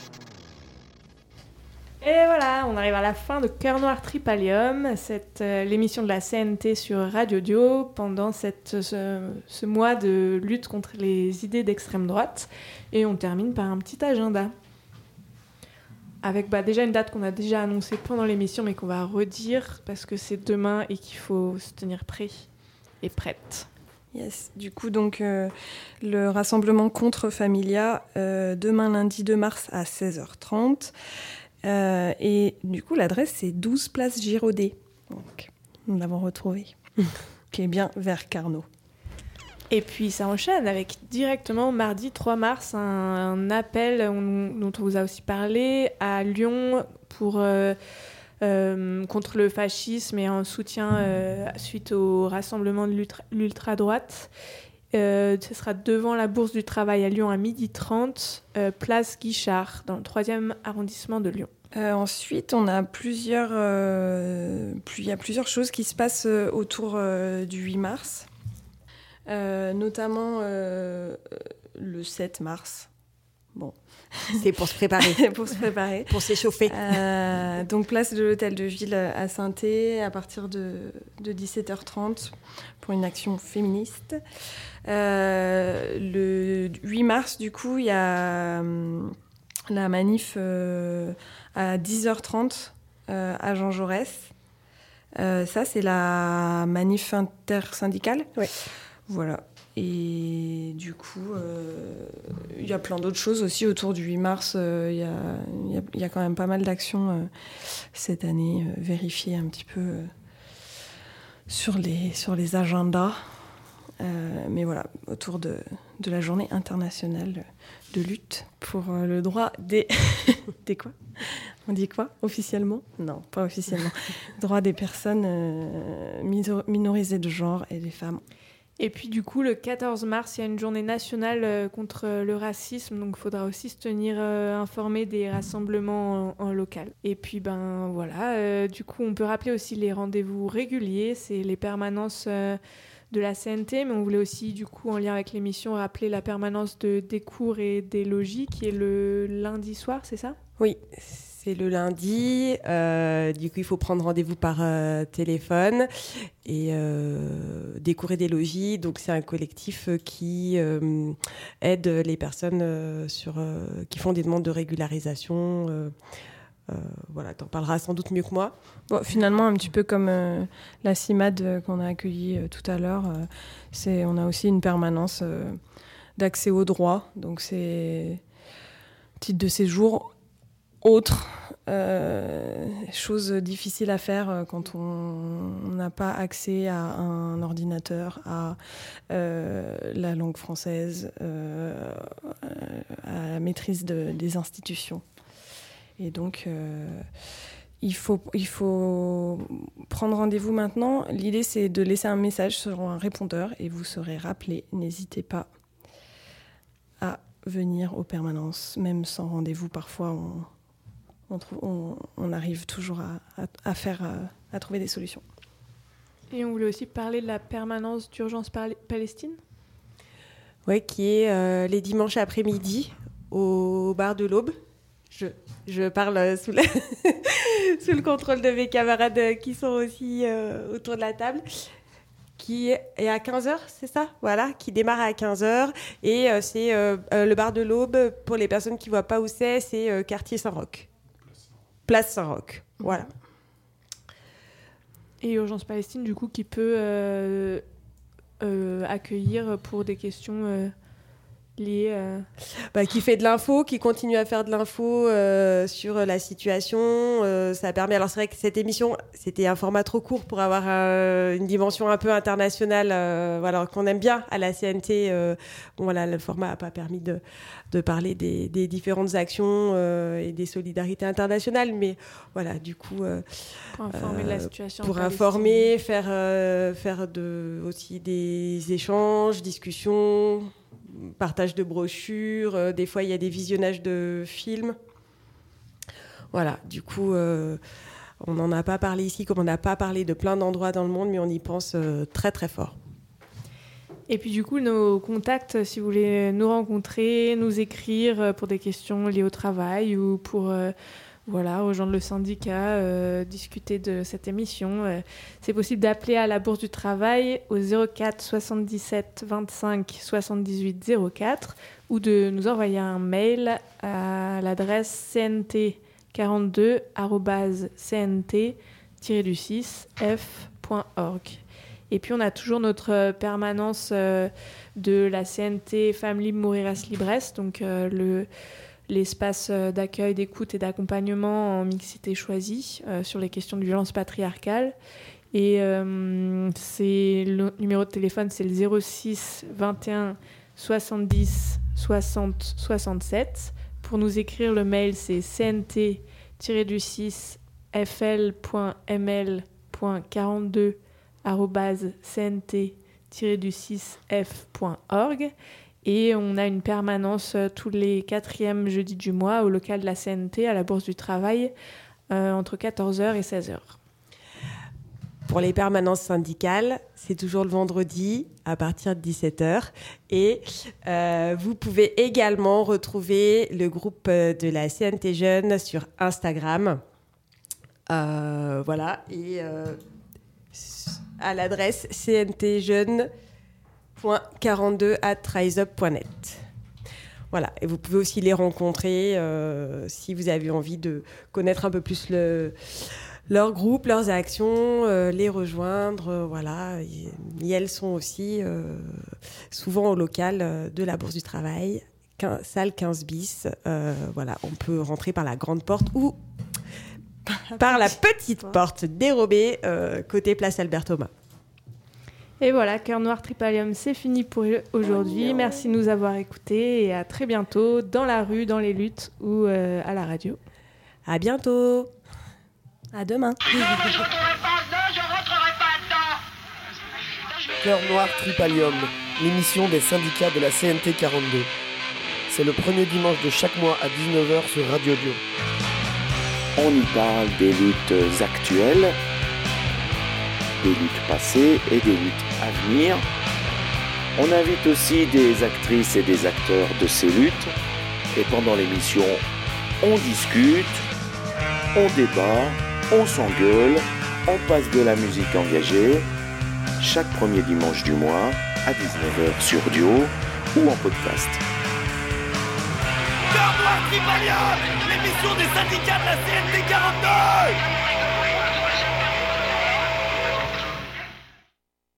Et voilà, on arrive à la fin de Cœur Noir Tripalium, cette, euh, l'émission de la C N T sur Radio Dio pendant cette, ce, ce mois de lutte contre les idées d'extrême droite. Et on termine par un petit agenda. Avec bah, déjà une date qu'on a déjà annoncée pendant l'émission, mais qu'on va redire parce que c'est demain et qu'il faut se tenir prêt et prête. Yes. Du coup, donc, euh, le rassemblement contre Familia, euh, demain lundi deux mars à seize heures trente. Euh, et du coup, l'adresse, c'est douze place Giraudet. Donc, nous l'avons retrouvé, qui est bien vers Carnot. Et puis, ça enchaîne avec directement mardi trois mars, un, un appel on, dont on vous a aussi parlé à Lyon pour, euh, euh, contre le fascisme et en soutien euh, suite au rassemblement de l'ultra, l'ultra-droite. Euh, ce sera devant la Bourse du Travail à Lyon à midi trente, euh, place Guichard, dans le troisième arrondissement de Lyon. Euh, ensuite, on a plusieurs, euh, plus, il y a plusieurs choses qui se passent euh, autour euh, du huit mars, euh, notamment euh, le sept mars. Bon. C'est pour se préparer. pour se préparer. Pour s'échauffer. Euh, donc, place de l'Hôtel de Ville à Saint-Thé à partir de, de dix-sept heures trente pour une action féministe. Euh, le huit mars, du coup, il y a hum, la manif euh, à dix heures trente euh, à Jean Jaurès. Euh, ça, c'est la manif intersyndicale. Oui. Voilà. Et du coup, euh, il y a plein d'autres choses aussi autour du huit mars. Euh, il y a, y, a, y a quand même pas mal d'actions euh, cette année. Euh, vérifier un petit peu euh, sur, les, sur les agendas. Euh, mais voilà, autour de, de la journée internationale de lutte pour euh, le droit des... des quoi ? On dit quoi officiellement ? Non, pas officiellement. Droit des personnes euh, minorisées de genre et des femmes. Et puis du coup, le quatorze mars, il y a une journée nationale euh, contre le racisme, donc il faudra aussi se tenir euh, informé des rassemblements en, en local. Et puis ben voilà, euh, du coup, on peut rappeler aussi les rendez-vous réguliers, c'est les permanences euh, de la C N T, mais on voulait aussi, du coup, en lien avec l'émission, rappeler la permanence de, des cours et des logis, qui est le lundi soir, c'est ça ? Oui, c'est le lundi. Euh, du coup, il faut prendre rendez-vous par euh, téléphone. Et euh, des cours et des logis, donc c'est un collectif qui euh, aide les personnes euh, sur, euh, qui font des demandes de régularisation. Euh, euh, voilà, t'en parleras sans doute mieux que moi. Bon, finalement, un petit peu comme euh, la CIMAD euh, qu'on a accueillie euh, tout à l'heure, euh, c'est, on a aussi une permanence euh, d'accès aux droits. Donc c'est titre de séjour. Autre euh, chose difficile à faire quand on n'a pas accès à un ordinateur, à euh, la langue française, euh, à la maîtrise de, des institutions. Et donc, euh, il faut, il faut prendre rendez-vous maintenant. L'idée, c'est de laisser un message sur un répondeur et vous serez rappelé. N'hésitez pas à venir aux permanences, même sans rendez-vous. Parfois, on... On, trouve, on, on arrive toujours à, à, à, faire, à, à trouver des solutions. Et on voulait aussi parler de la permanence d'urgence pal- Palestine. Oui, qui est euh, les dimanches après-midi au bar de l'Aube. Je, je parle sous, la sous le contrôle de mes camarades qui sont aussi euh, autour de la table. Qui est à quinze heures, c'est ça ? Voilà, qui démarre à quinze heures. Et euh, c'est euh, le bar de l'Aube, pour les personnes qui ne voient pas où c'est, c'est euh, quartier Saint-Roch. Place Saint-Roch, voilà. Et Urgence Palestine, du coup, qui peut euh, euh, accueillir pour des questions euh, liées... Euh... Bah, qui fait de l'info, qui continue à faire de l'info euh, sur la situation. Euh, ça permet... Alors, c'est vrai que cette émission, c'était un format trop court pour avoir euh, une dimension un peu internationale, euh, voilà, qu'on aime bien à la C N T. Euh, bon, voilà, le format n'a pas permis de... de parler des, des différentes actions euh, et des solidarités internationales, mais voilà, du coup... Euh, pour informer euh, de la situation. Pour informer, faire, euh, faire de, aussi des échanges, discussions, partage de brochures, euh, des fois il y a des visionnages de films. Voilà, du coup, euh, on n'en a pas parlé ici, comme on n'a pas parlé de plein d'endroits dans le monde, mais on y pense euh, très très fort. Et puis du coup, nos contacts, si vous voulez nous rencontrer, nous écrire pour des questions liées au travail ou pour euh, voilà, rejoindre le syndicat, euh, discuter de cette émission, euh, c'est possible d'appeler à la Bourse du Travail au zéro quatre soixante-dix-sept vingt-cinq soixante-dix-huit zéro quatre ou de nous envoyer un mail à l'adresse c n t quarante-deux arobase c n t tiret six f point org. Et puis, on a toujours notre permanence euh, de la C N T Femmes Libres Morirás Libres, donc euh, le, l'espace d'accueil, d'écoute et d'accompagnement en mixité choisie euh, sur les questions de violence patriarcale. Et euh, c'est, le numéro de téléphone, c'est le zéro six vingt et un soixante-dix soixante soixante-sept. Pour nous écrire, le mail, c'est c n t tiret six f l point m l point quarante-deux arobase c n t tiret six f point org et on a une permanence euh, tous les quatrièmes jeudis du mois au local de la C N T à la Bourse du Travail euh, entre quatorze heures et seize heures. Pour les permanences syndicales, c'est toujours le vendredi à partir de dix-sept heures et euh, vous pouvez également retrouver le groupe de la C N T Jeunes sur Instagram. Euh, voilà, et euh, à l'adresse c n t jeune point quarante-deux arobase riseup point net. Voilà, et vous pouvez aussi les rencontrer euh, si vous avez envie de connaître un peu plus le, leur groupe, leurs actions, euh, les rejoindre. Euh, voilà. Et, et elles sont aussi euh, souvent au local euh, de la Bourse du Travail, quinze, salle quinze bis. Euh, voilà, on peut rentrer par la grande porte ou par la petite porte dérobée euh, côté place Albert Thomas. Et voilà, Cœur Noir Tripalium, c'est fini pour aujourd'hui. Oh, merci de nous avoir écoutés et à très bientôt dans la rue, dans les luttes ou euh, à la radio. À bientôt. À demain. Je ne rentrerai pas dedans, je rentrerai pas dedans. Cœur Noir Tripalium, l'émission des syndicats de la C N T quarante-deux. C'est le premier dimanche de chaque mois à dix-neuf heures sur Radio Lyon. On y parle des luttes actuelles, des luttes passées et des luttes à venir. On invite aussi des actrices et des acteurs de ces luttes. Et pendant l'émission, on discute, on débat, on s'engueule, on passe de la musique engagée. Chaque premier dimanche du mois à dix-neuf heures sur Duo ou en podcast. Cœur Noir Tripalium, l'émission des syndicats de la C N T quarante-deux.